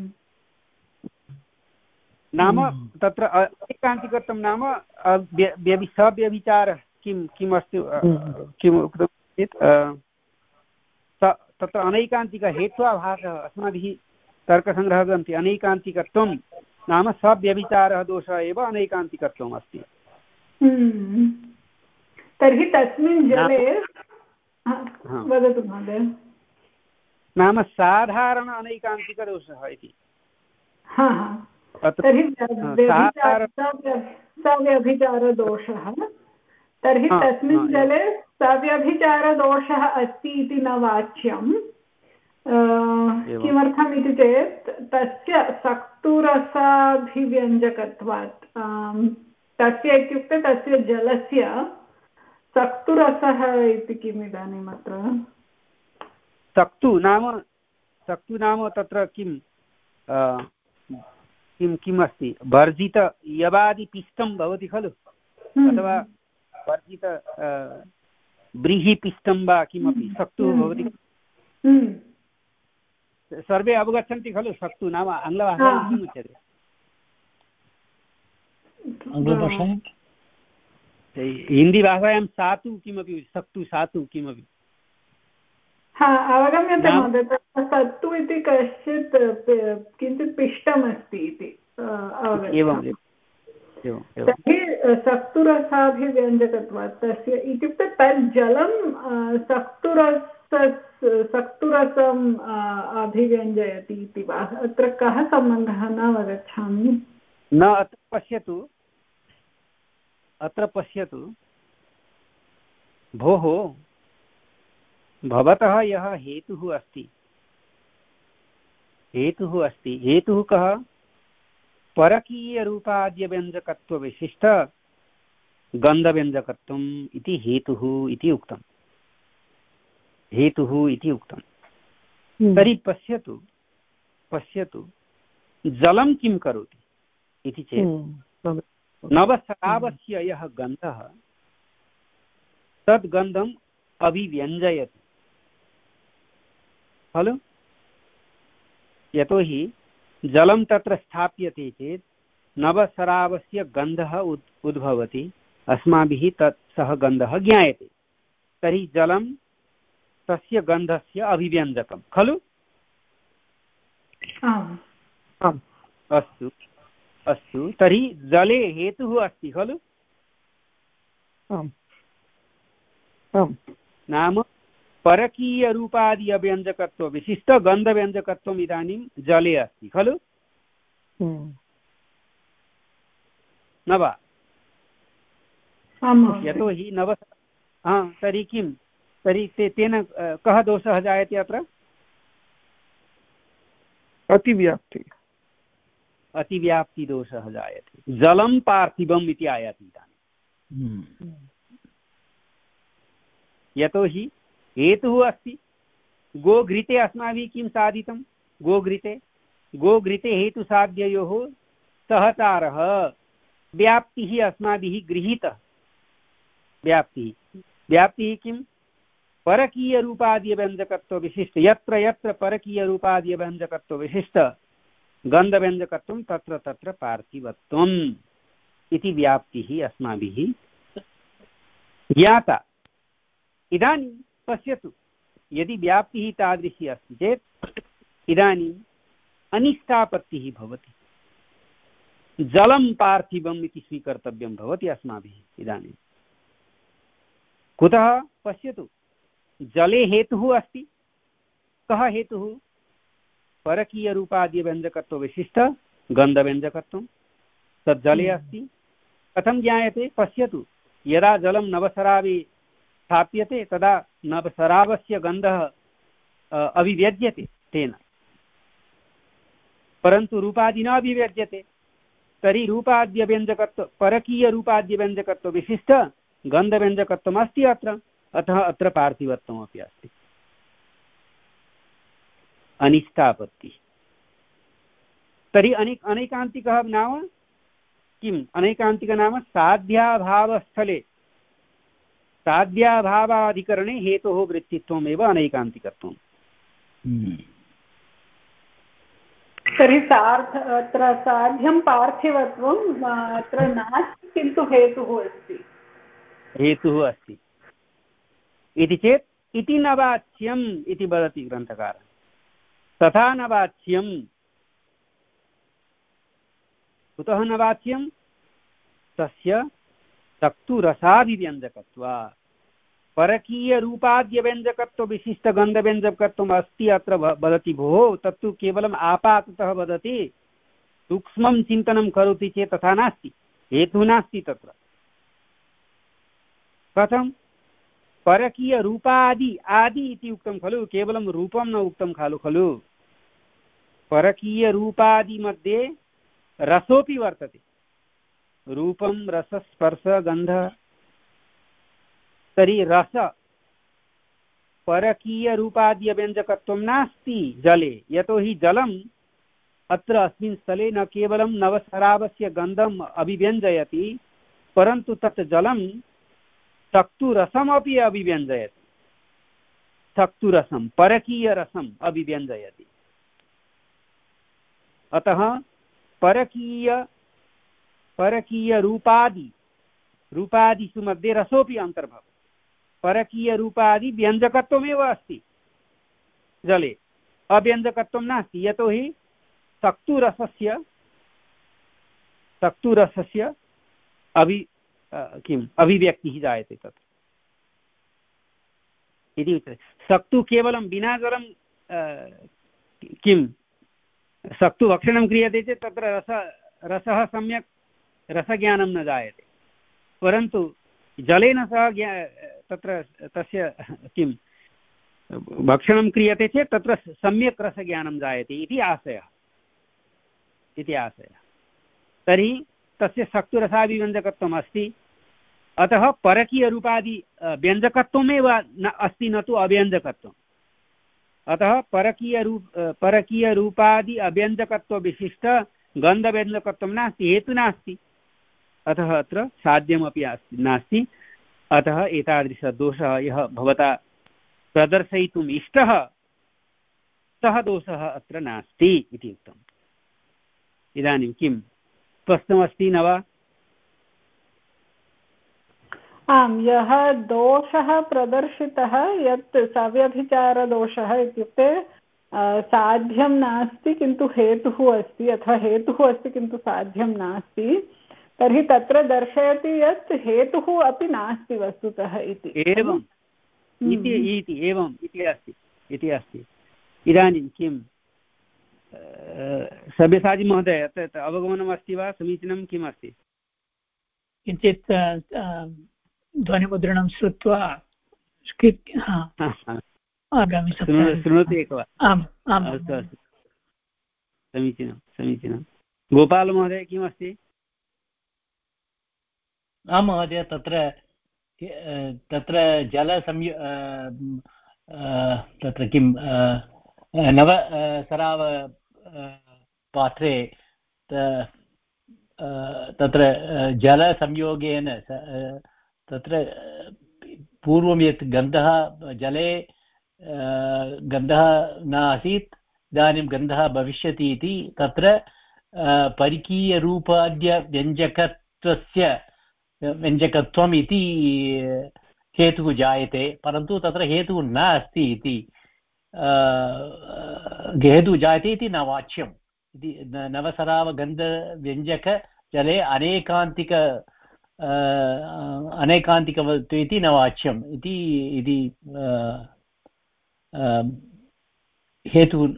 नाम तत्र अनैकान्तिकत्वं नाम सव्यभिचारः किं किमस्ति, किम् उक्तं चेत् तत्र अनैकान्तिकहेत्वाभासः अस्माभिः तर्कसङ्ग्रहः ग्रन्थे अनैकान्तिकत्वं नाम सव्यभिचारः दोषः एव अनैकान्तिकत्वम् अस्ति। तर्हि तस्मिन् जले वदतु महोदय। नाम साधारण अनैकान्तिकदोषः इति। तर्हि सव्यभिचारदोषः, तर्हि तस्मिन् जले सव्यभिचारदोषः अस्ति इति न वाच्यं। किमर्थम् इति चेत् तस्य सक्तुरसाभिव्यञ्जकत्वात्। तस्य इत्युक्ते तस्य जलस्य सक्तुरसः इति किम् इदानीम् अत्र? सक्तु नाम सक्तु नाम तत्र किं किं किम् अस्ति वर्जित यवादिपिष्टं भवति खलु अथवा वर्जित व्रीहिपिष्टं वा किमपि सक्तुः भवति सर्वे अवगच्छन्ति खलु सक्तु नाम आङ्ग्लभाषायां किम् उच्यते आङ्ग्लभाषायां हिन्दीभाषायां सातु किमपि सक्तु सातु किमपि हा अवगम्यते महोदय सत्तु इति कश्चित् किञ्चित् पिष्टमस्ति इति एवम् तर्हि सक्तुरसाभिव्यञ्जकत्वात् तस्य इत्युक्ते तत् जलं सक्तुरस सक्तुरसम् अभिव्यञ्जयति इति वा अत्र कः सम्बन्धः न अवगच्छामि न अत्र पश्यतु अत्र पश्यतु भोः भवतः यः हेतुः अस्ति हेतुः अस्ति हेतुः कः परकीयरूपाद्यव्यञ्जकत्वविशिष्ट गन्धव्यञ्जकत्वम् इति हेतुः इति उक्तम् हेतुः इति उक्तम् तर्हि पश्यतु पश्यतु जलं किं करोति इति चेत् नवशरावस्य यः गन्धः तद् गन्धम् अभिव्यञ्जयति खलु यतोहि जलं तत्र स्थाप्यते चेत् नवशरावस्य गन्धः उद्भवति अस्माभिः तत् सः गन्धः ज्ञायते तर्हि जलं तस्य गन्धस्य अभिव्यञ्जकं खलु अस्तु अस्तु तर्हि जले हेतुः अस्ति खलु नाम परकीयरूपादि अव्यञ्जकत्व विशिष्ट गन्धव्यञ्जकत्वम् इदानीं जले अस्ति खलु न वा यतोहि नव हा तर्हि किं तर्हि ते तेन कः दोषः जायते अत्र अतिव्याप्ति अतिव्याप्तिदोषः जायते जलं पार्थिवम् इति आयाति इदानीं यतोहि हेतुः अस्ति गोघृते अस्माभिः किं साधितं गोघृते गोघृते हेतुसाध्ययोः सहचारः व्याप्तिः अस्माभिः गृहीतः व्याप्तिः व्याप्तिः किं परकीयरूपाद्यव्यञ्जकत्वविशिष्ट यत्र यत्र परकीयरूपाद्यव्यञ्जकत्वविशिष्ट गन्धव्यञ्जकत्वं तत्र तत्र पार्थिवत्वम् इति व्याप्तिः अस्माभिः ज्ञाता इदानीं पश्यतु यदि व्याप्तिः तादृशी अस्ति चेत् इदानीम् अनिष्टापत्तिः भवति जलं पार्थिवम् इति स्वीकर्तव्यं भवति अस्माभिः इदानीं कुतः पश्यतु जले हेतुः अस्ति कः हेतुः परकीयरूपाद्यव्यञ्जकत्वविशिष्ट गन्धव्यञ्जकत्वं तत् जले अस्ति कथं ज्ञायते पश्यतु यदा जलं नवशरावे स्थाप्यते तदा नवशरावस्य गन्धः अभिव्यज्यते तेन परन्तु रूपादि न अभिव्यज्यते तर्हि रूपाद्यव्यञ्जकत्व परकीयरूपाद्यव्यञ्जकत्वविशिष्ट गन्धव्यञ्जकत्वम् अस्ति अत्र अतः अत्र पार्थिवत्वमपि अस्ति अनिष्टापत्तिः तर्हि अनेक अनैकान्तिकः नाम किम् अनैकान्तिकः नाम साध्याभावस्थले साध्याभावाधिकरणे हेतोः वृत्तित्वमेव अनैकान्तिकत्वम् तर्हि सार्थ अत्र साध्यं पार्थिवत्वम् अत्र नास्ति किन्तु हेतुः अस्ति हेतुः अस्ति इति चेत् इति न वाच्यम् इति वदति ग्रन्थकारः तथा न वाच्यम् कुतः न वाच्यं तस्य सक्तुरसाभिव्यञ्जकत्वात् परकीयरूपाद्यव्यञ्जकत्वविशिष्टगन्धव्यञ्जकत्वम् अस्ति अत्र वदति भोः तत्तु केवलम् आपाततः वदति सूक्ष्मं चिन्तनं करोति चेत् तथा नास्ति हेतुः नास्ति तत्र कथं परकीयरूपादि आदि इति उक्तं खलु केवलं रूपं न उक्तं खलु खलु परकीयरूपादि मध्ये रसोऽपि वर्तते रूपं रस स्पर्श गन्ध तर्हि रस परकीयरूपाद्यव्यञ्जकत्वं नास्ति जले यतोहि जलं अत्र अस्मिन् स्थले न केवलं नवशरावस्य गन्धम् अभिव्यञ्जयति परन्तु तत् जलं सक्तुरसमपि अभिव्यञ्जयति सक्तुरसं परकीयरसम् अभिव्यञ्जयति अतः परकीय परकीयरूपादि रूपादिषु मध्ये रसोऽपि अन्तर्भवति परकीयरूपादि व्यञ्जकत्वमेव अस्ति जले अव्यञ्जकत्वं नास्ति यतोहि सक्तुरसस्य सक्तुरसस्य अभि किम् अभिव्यक्तिः जायते तत्र इति उच्यते सक्तु केवलं विना जलं किं सक्तु भक्षणं क्रियते चेत् तत्र रस रसः सम्यक् रसज्ञानं न जायते परन्तु जलेन सह तत्र तस्य किं भक्षणं क्रियते चेत् तत्र सम्यक् रसज्ञानं जायते इति आशयः इति आशयः तर्हि तस्य सक्तुरसाभिव्यञ्जकत्वम् अस्ति अतः परकीयरूपादि व्यञ्जकत्वमेव न अस्ति न तु अव्यञ्जकत्वम् अतः परकीयरूप परकीयरूपादि अव्यञ्जकत्वविशिष्ट गन्धव्यञ्जकत्वं नास्ति हेतु नास्ति अतः अत्र साध्यमपि अस्ति नास्ति अतः एतादृशदोषः यः भवता प्रदर्शयितुम् इष्टः सः दोषः अत्र नास्ति इति उक्तम् इदानीं किं स्पष्टमस्ति न वा आम् यः दोषः प्रदर्शितः यत् सव्यभिचारदोषः इत्युक्ते साध्यं नास्ति किन्तु हेतुः अस्ति अथवा हेतुः अस्ति किन्तु साध्यं नास्ति तर्हि तत्र दर्शयति यत् हेतुः अपि नास्ति वस्तुतः इति एवम् इति इति एवम् इति अस्ति इति अस्ति इदानीं किं सब्यसाचि महोदय अत्र अवगमनम् अस्ति वा समीचीनं किम् अस्ति किञ्चित् ध्वनिमुद्रणं श्रुत्वा आगामि शृणोतु एकवारम् आम् आम् अस्तु अस्तु समीचीनं समीचीनं गोपालमहोदय किमस्ति आं महोदय तत्र तत्र जलसंयो तत्र किं नव सराव पात्रे तत्र जलसंयोगेन तत्र पूर्वं यत् गन्धः जले गन्धः न आसीत् इदानीं गन्धः भविष्यति इति तत्र परिकीयरूपाद्यव्यञ्जकत्वस्य व्यञ्जकत्वम् इति हेतुः जायते परन्तु तत्र हेतुः न अस्ति इति हेतुः जायते इति न वाच्यम् इति नवसरावगन्धव्यञ्जकजले अनेकान्तिक अनेकान्तिकवत् इति न वाच्यम् इति इति हेतुः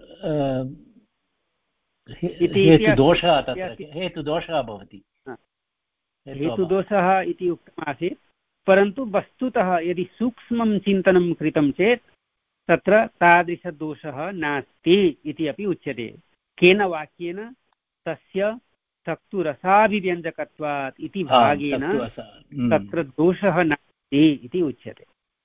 हेतुदोषः तत्र हेतुदोषः भवति हेतुदोषः इति उक्तमासीत् परन्तु वस्तुतः यदि सूक्ष्मं चिन्तनं कृतं चेत् तत्र तादृशदोषः नास्ति इति अपि उच्यते केन वाक्येन तस्य सक्तुरसाभिव्यञ्जकत्वात् इति भागेन तत्र दोषः नास्ति इति उच्यते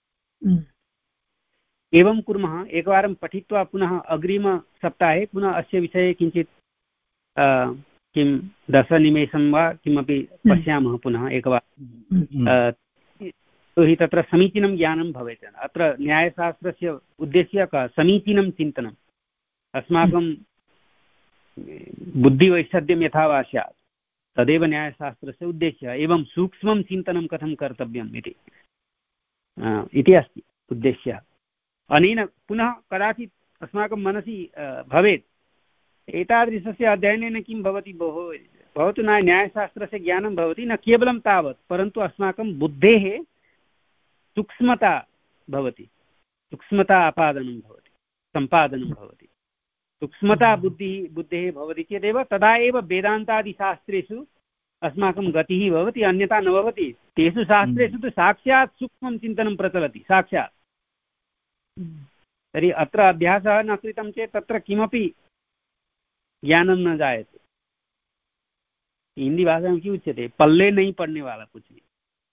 एवं कुर्मः एकवारं पठित्वा पुनः अग्रिमसप्ताहे पुनः अस्य विषये किञ्चित् किं दशनिमेषं वा किमपि पश्यामः पुनः एकवारं तर्हि तत्र समीचीनं ज्ञानं भवेत् अत्र न्यायशास्त्रस्य उद्देश्यः कः समीचीनं चिन्तनम् अस्माकं बुद्धिवैषद्यं यथा वा स्यात् तदेव न्यायशास्त्रस्य उद्देश्यः एवं सूक्ष्मं चिन्तनं कथं कर्तव्यम् इति इति अस्ति उद्देश्यः अनेन पुनः कदाचित् अस्माकं मनसि भवेत् एतादृशस्य अध्ययनेन किं भवति भोः भवतु न न्यायशास्त्रस्य ज्ञानं भवति न केवलं तावत् परन्तु अस्माकं बुद्धेः सूक्ष्मता भवति सूक्ष्मता आपादनं भवति सम्पादनं भवति सूक्ष्मता बुद्धिः बुद्धेः भवति चेदेव तदा एव वेदान्तादिशास्त्रेषु अस्माकं गतिः भवति अन्यथा न भवति तेषु शास्त्रेषु तु साक्षात् सूक्ष्मं चिन्तनं प्रचलति साक्षात् तर्हि अत्र अभ्यासः न कृतं चेत् तत्र किमपि ज्ञानं न जायते हिंदी भाषा में क्यों उच्यते पल्ले नहीं पड़ने वाला कुछ नहीं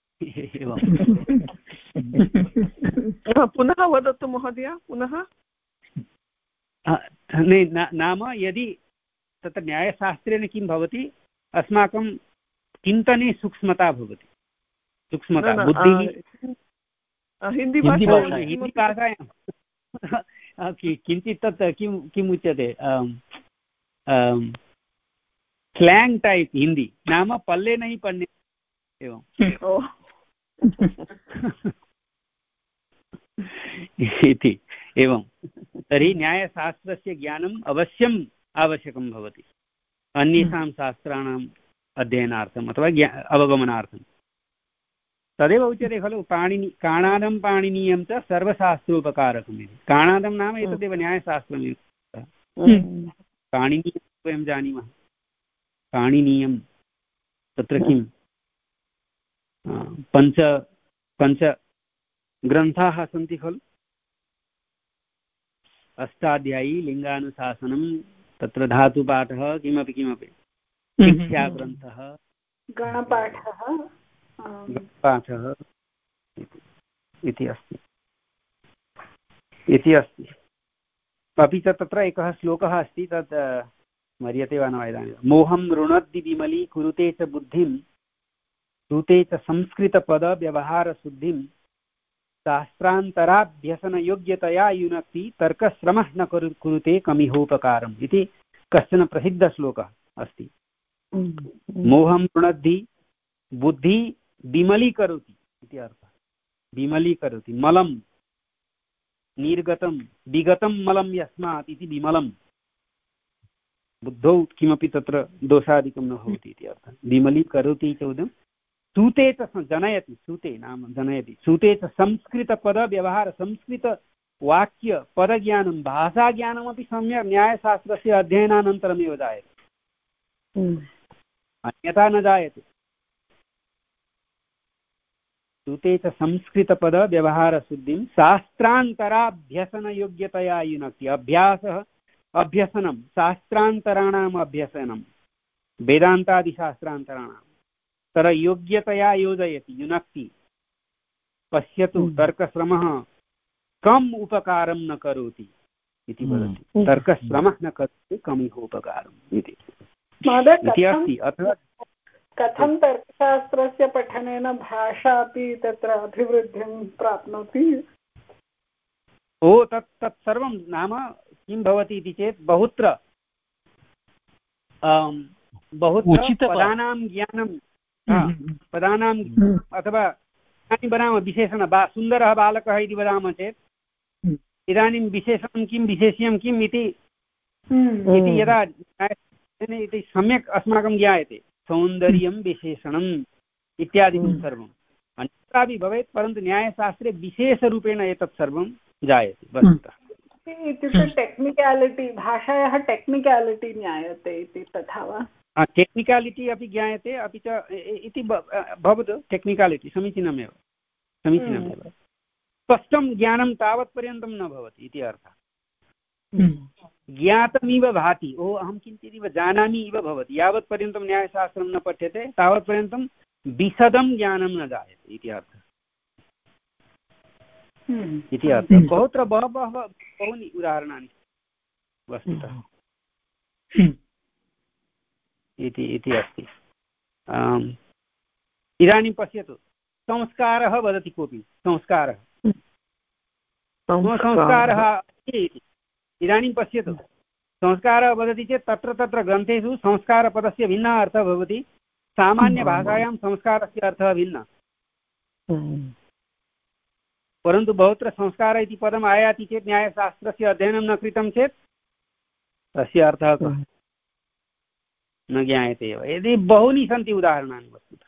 पुनः वदतु महोदय पुनः नहीं नाम यदि तत्र न्यायशास्त्रेण किं भवति अस्माकं चिन्तने सूक्ष्मता भवति सूक्ष्मता बुद्धिः हिन्दीभाषायां किञ्चित् तत् किं किम् उच्यते स्लाङ्ग् टैप् हिन्दी नाम पल्ले नहि पन्ने एवं इति एवं तर्हि न्यायशास्त्रस्य ज्ञानम् अवश्यम् आवश्यकं भवति अन्येषां शास्त्राणाम् अध्ययनार्थम् अथवा ज्ञा अवगमनार्थं तदेव उच्यते खलु पाणिनि काणादं पाणिनीयं च सर्वशास्त्रोपकारकम् इति काणादं नाम एतदेव न्यायशास्त्रमेव पाणिनीयं वयं जानीमः पाणिनीयं तत्र किं पञ्च पञ्च ग्रन्थाः सन्ति खलु अष्टाध्यायी लिङ्गानुशासनं तत्र धातुपाठः किमपि किमपि शिक्षाग्रन्थः गणपाठः पाठः इति अस्ति इति अस्ति अपि च तत्र एकः श्लोकः अस्ति तत् मर्यते वा न वा इदानीं मोहं ऋणद्दि विमली कुरुते च बुद्धिं सूते च संस्कृतपदव्यवहारशुद्धिं शास्त्रान्तराभ्यसनयोग्यतया युनक्ति तर्कश्रमः न कुरुते कमिहोपकारम् इति कश्चन प्रसिद्धश्लोकः अस्ति मोहं ऋणद्धि बुद्धि विमलीकरोति इति अर्थः विमलीकरोति मलं निर्गतं विगतं मलं यस्मात् इति विमलं बुद्धौ किमपि तत्र दोषादिकं न भवति इति अर्थः विमलीकरोति चौदं सूते च जनयति सूते नाम जनयति सूते च संस्कृतपदव्यवहार संस्कृतवाक्यपदज्ञानं भाषाज्ञानमपि सम्यक् न्यायशास्त्रस्य अध्ययनानन्तरमेव जायते अन्यथा न जायते सूते च संस्कृतपदव्यवहारशुद्धिं शास्त्रान्तराभ्यसनयोग्यतया युनक्ति अभ्यासः अभ्यसनं शास्त्रान्तराणाम् अभ्यसनं वेदान्तादिशास्त्रान्तराणां तर योग्यतया योजयति युनक्ति पश्यतु तर्कश्रमः कम उपकारं न करोति इति वदति तर्कश्रमः न करोति कमिह उपकारम् इति अस्ति अथवा कथं तर्कशास्त्रस्य पठनेन भाषा अपि तत्र अभिवृद्धिं प्राप्नोति ओ तत् तत् सर्वं नाम किं भवति इति चेत् बहुत्र बहुत्र पदानां ज्ञानं पदानां अथवा इदानीं वदामः विशेषण बा सुन्दरः बालकः इति वदामः चेत् इदानीं विशेषणं किं विशेष्यं किम् इति इति यदा इति सम्यक् अस्माकं ज्ञायते सौन्दर्यं विशेषणम् इत्यादिकं सर्वम् अन्यत्रापि भवेत् परन्तु न्यायशास्त्रे विशेषरूपेण एतत् सर्वं जायते वस्तुतः इत्युक्ते टेक्निकालिटि भाषायाः टेक्निकालिटि ज्ञायते इति तथा वा टेक्निकालिटि अपि ज्ञायते अपि च इति भवतु टेक्निकालिटि समीचीनमेव समीचीनमेव स्पष्टं ज्ञानं तावत्पर्यन्तं न भवति इति अर्थः ज्ञातमिव भाति ओ अहं किञ्चिदिव जानामि इव भवति यावत्पर्यन्तं न्यायशास्त्रं न पठ्यते तावत्पर्यन्तं विशदं ज्ञानं न जायते इति अर्थः इति अर्थः बहुत्र बहवः बहूनि उदाहरणानि वस्तुतः इति इति अस्ति इदानीं पश्यतु संस्कारः वदति कोऽपि संस्कारः संस्कारः इति इदानीं पश्यतु संस्कारः वदति चेत् तत्र तत्र ग्रन्थेषु संस्कारपदस्य भिन्नः अर्थः भवति सामान्यभाषायां संस्कारस्य अर्थः भिन्नः परन्तु बहुत्र संस्कार इति पदम् आयाति चेत् न्यायशास्त्रस्य अध्ययनं न कृतं चेत् तस्य अर्थः कः न ज्ञायते एव यदि बहूनि सन्ति उदाहरणानि वस्तुतः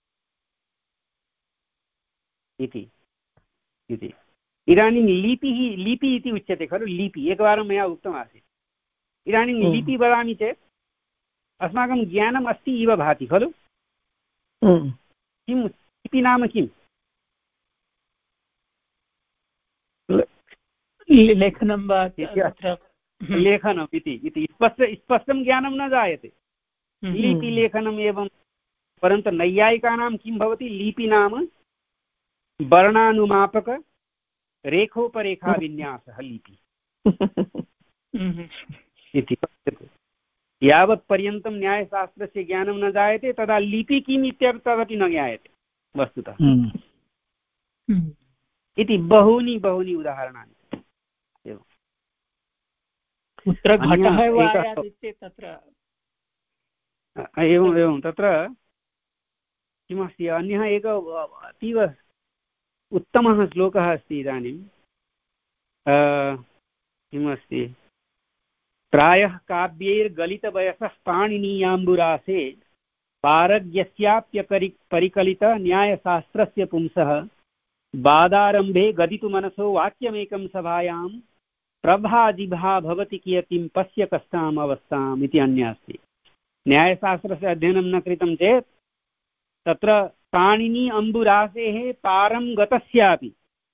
इति इति इदानीं लिपिः लिपि इति उच्यते खलु लिपि एकवारं मया उक्तमासीत् इदानीं लिपि वदामि चेत् अस्माकं ज्ञानम् अस्ति इव भाति खलु किं लिपि नाम किम् लेखनं वा लेखनम् इति इति स्पष्ट स्पष्टं ज्ञानं न जायते लिपिलेखनम् एवं परन्तु नैयायिकानां किं भवति लिपि नाम वर्णानुमापक रेखोपरेखाविन्यासः लिपि इति यावत्पर्यन्तं न्यायशास्त्रस्य ज्ञानं न जायते तदा लिपि किम् इत्यपि तदपि न ज्ञायते वस्तुतः। इति बहूनि बहूनि उदाहरणानि। एवं कुत्र घटः एव आयाति चेत् तत्र एवम् एवं तत्र किमस्ति, अन्यः एकः अतीव उत्तमः श्लोकः अस्ति इदानीं किमस्ति, प्रायः काव्यैर्गलितवयसः पाणिनीयाम्बुरासे पारग्यस्याप्यकरि परिकलित न्यायशास्त्रस्य पुंसः बादारम्भे गदितुमनसो वाक्यमेकं सभायां प्रभाजिभा भवति कियतीं पश्य कष्टाम् अवस्थाम् इति अन्यः अस्ति। न्यायशास्त्रस्य अध्ययनं न कृतं चेत् तत्र पाणिनी अम्बुरासेः पारं गतस्यापि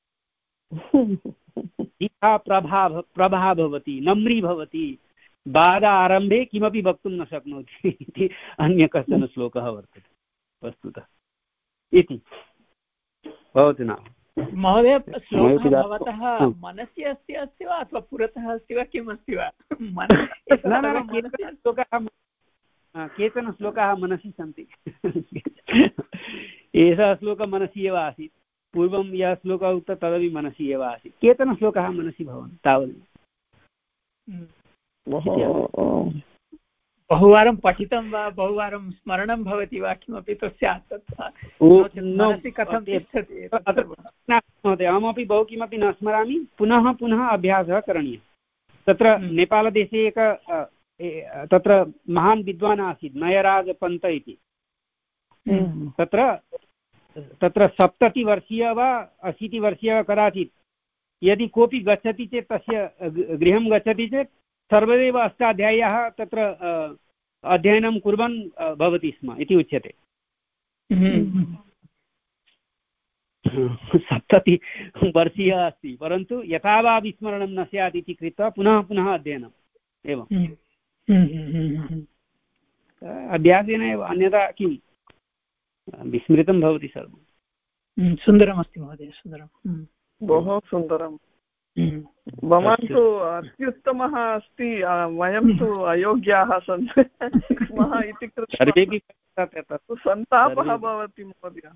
जिह्वा प्रभा प्रभा भवति, नम्री भवति, बाध आरम्भे किमपि वक्तुं न शक्नोति इति अन्य कश्चन श्लोकः वर्तते वस्तुतः इति। भवतु नाम महोदय, श्लोकः भवतः मनसि अस्ति अस्ति वा अथवा पुरतः अस्ति वा, किम् अस्ति वा? केचन श्लोकाः मनसि सन्ति। एषः श्लोकः मनसि एव आसीत्, पूर्वं यः श्लोकः उक्तः तदपि मनसि एव आसीत्, केचन श्लोकाः मनसि भवन्ति तावदेव। बहुवारं पठितं वा बहुवारं स्मरणं भवति वा किमपि तस्य मनसि कथं तिष्ठति? महोदय, अहमपि बहु किमपि न स्मरामि, पुनः पुनः अभ्यासः करणीयः। तत्र नेपालदेशे एक तत्र महान् विद्वान् आसीत् नयराजपन्त इति। तत्र तत्र सप्ततिवर्षीय वा अशीतिवर्षीय कदाचित् यदि कोऽपि गच्छति चेत् तस्य गृहं गच्छति चेत् सर्वदैव अष्टाध्याय्याः तत्र अध्ययनं कुर्वन् भवति स्म इति उच्यते। सप्ततिवर्षीयः अस्ति, परन्तु यथा वा विस्मरणं न स्यात् इति कृत्वा पुनः पुनः अध्ययनम्। एवम् अभ्यासेन एव, अन्यथा किं विस्मृतं भवति सर्वं। सुन्दरमस्ति महोदय, सुन्दरं, बहु सुन्दरं। भवान् तु अत्युत्तमः अस्ति, वयं तु अयोग्याः स्मः इति कृत्वा सन्तापः भवति महोदय।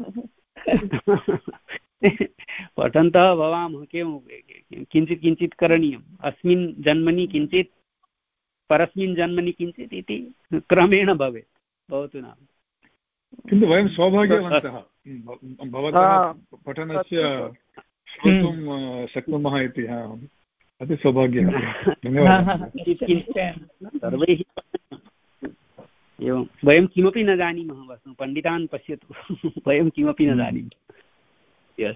पठन्तः भवामः, किं किञ्चित् किञ्चित् करणीयम्, अस्मिन् जन्मनि किञ्चित् परस्मिन् जन्मनि किञ्चित् इति क्रमेण भवेत्। भवतु नाम, किन्तु वयं सौभाग्यवन्तः भवतः पठनस्य श्रोतुं शक्नुमः इति अति सौभाग्यः। धन्यवादः। सर्वैः एवं वयं किमपि न जानीमः, वस्तु पण्डितान् पश्यतु, वयं किमपि न जानीमः।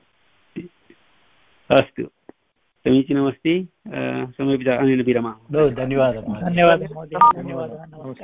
अस्तु, समीचीनमस्ति। समयः अनेन विरमामः। धन्यवादः। धन्यवादः महोदय, धन्यवादः।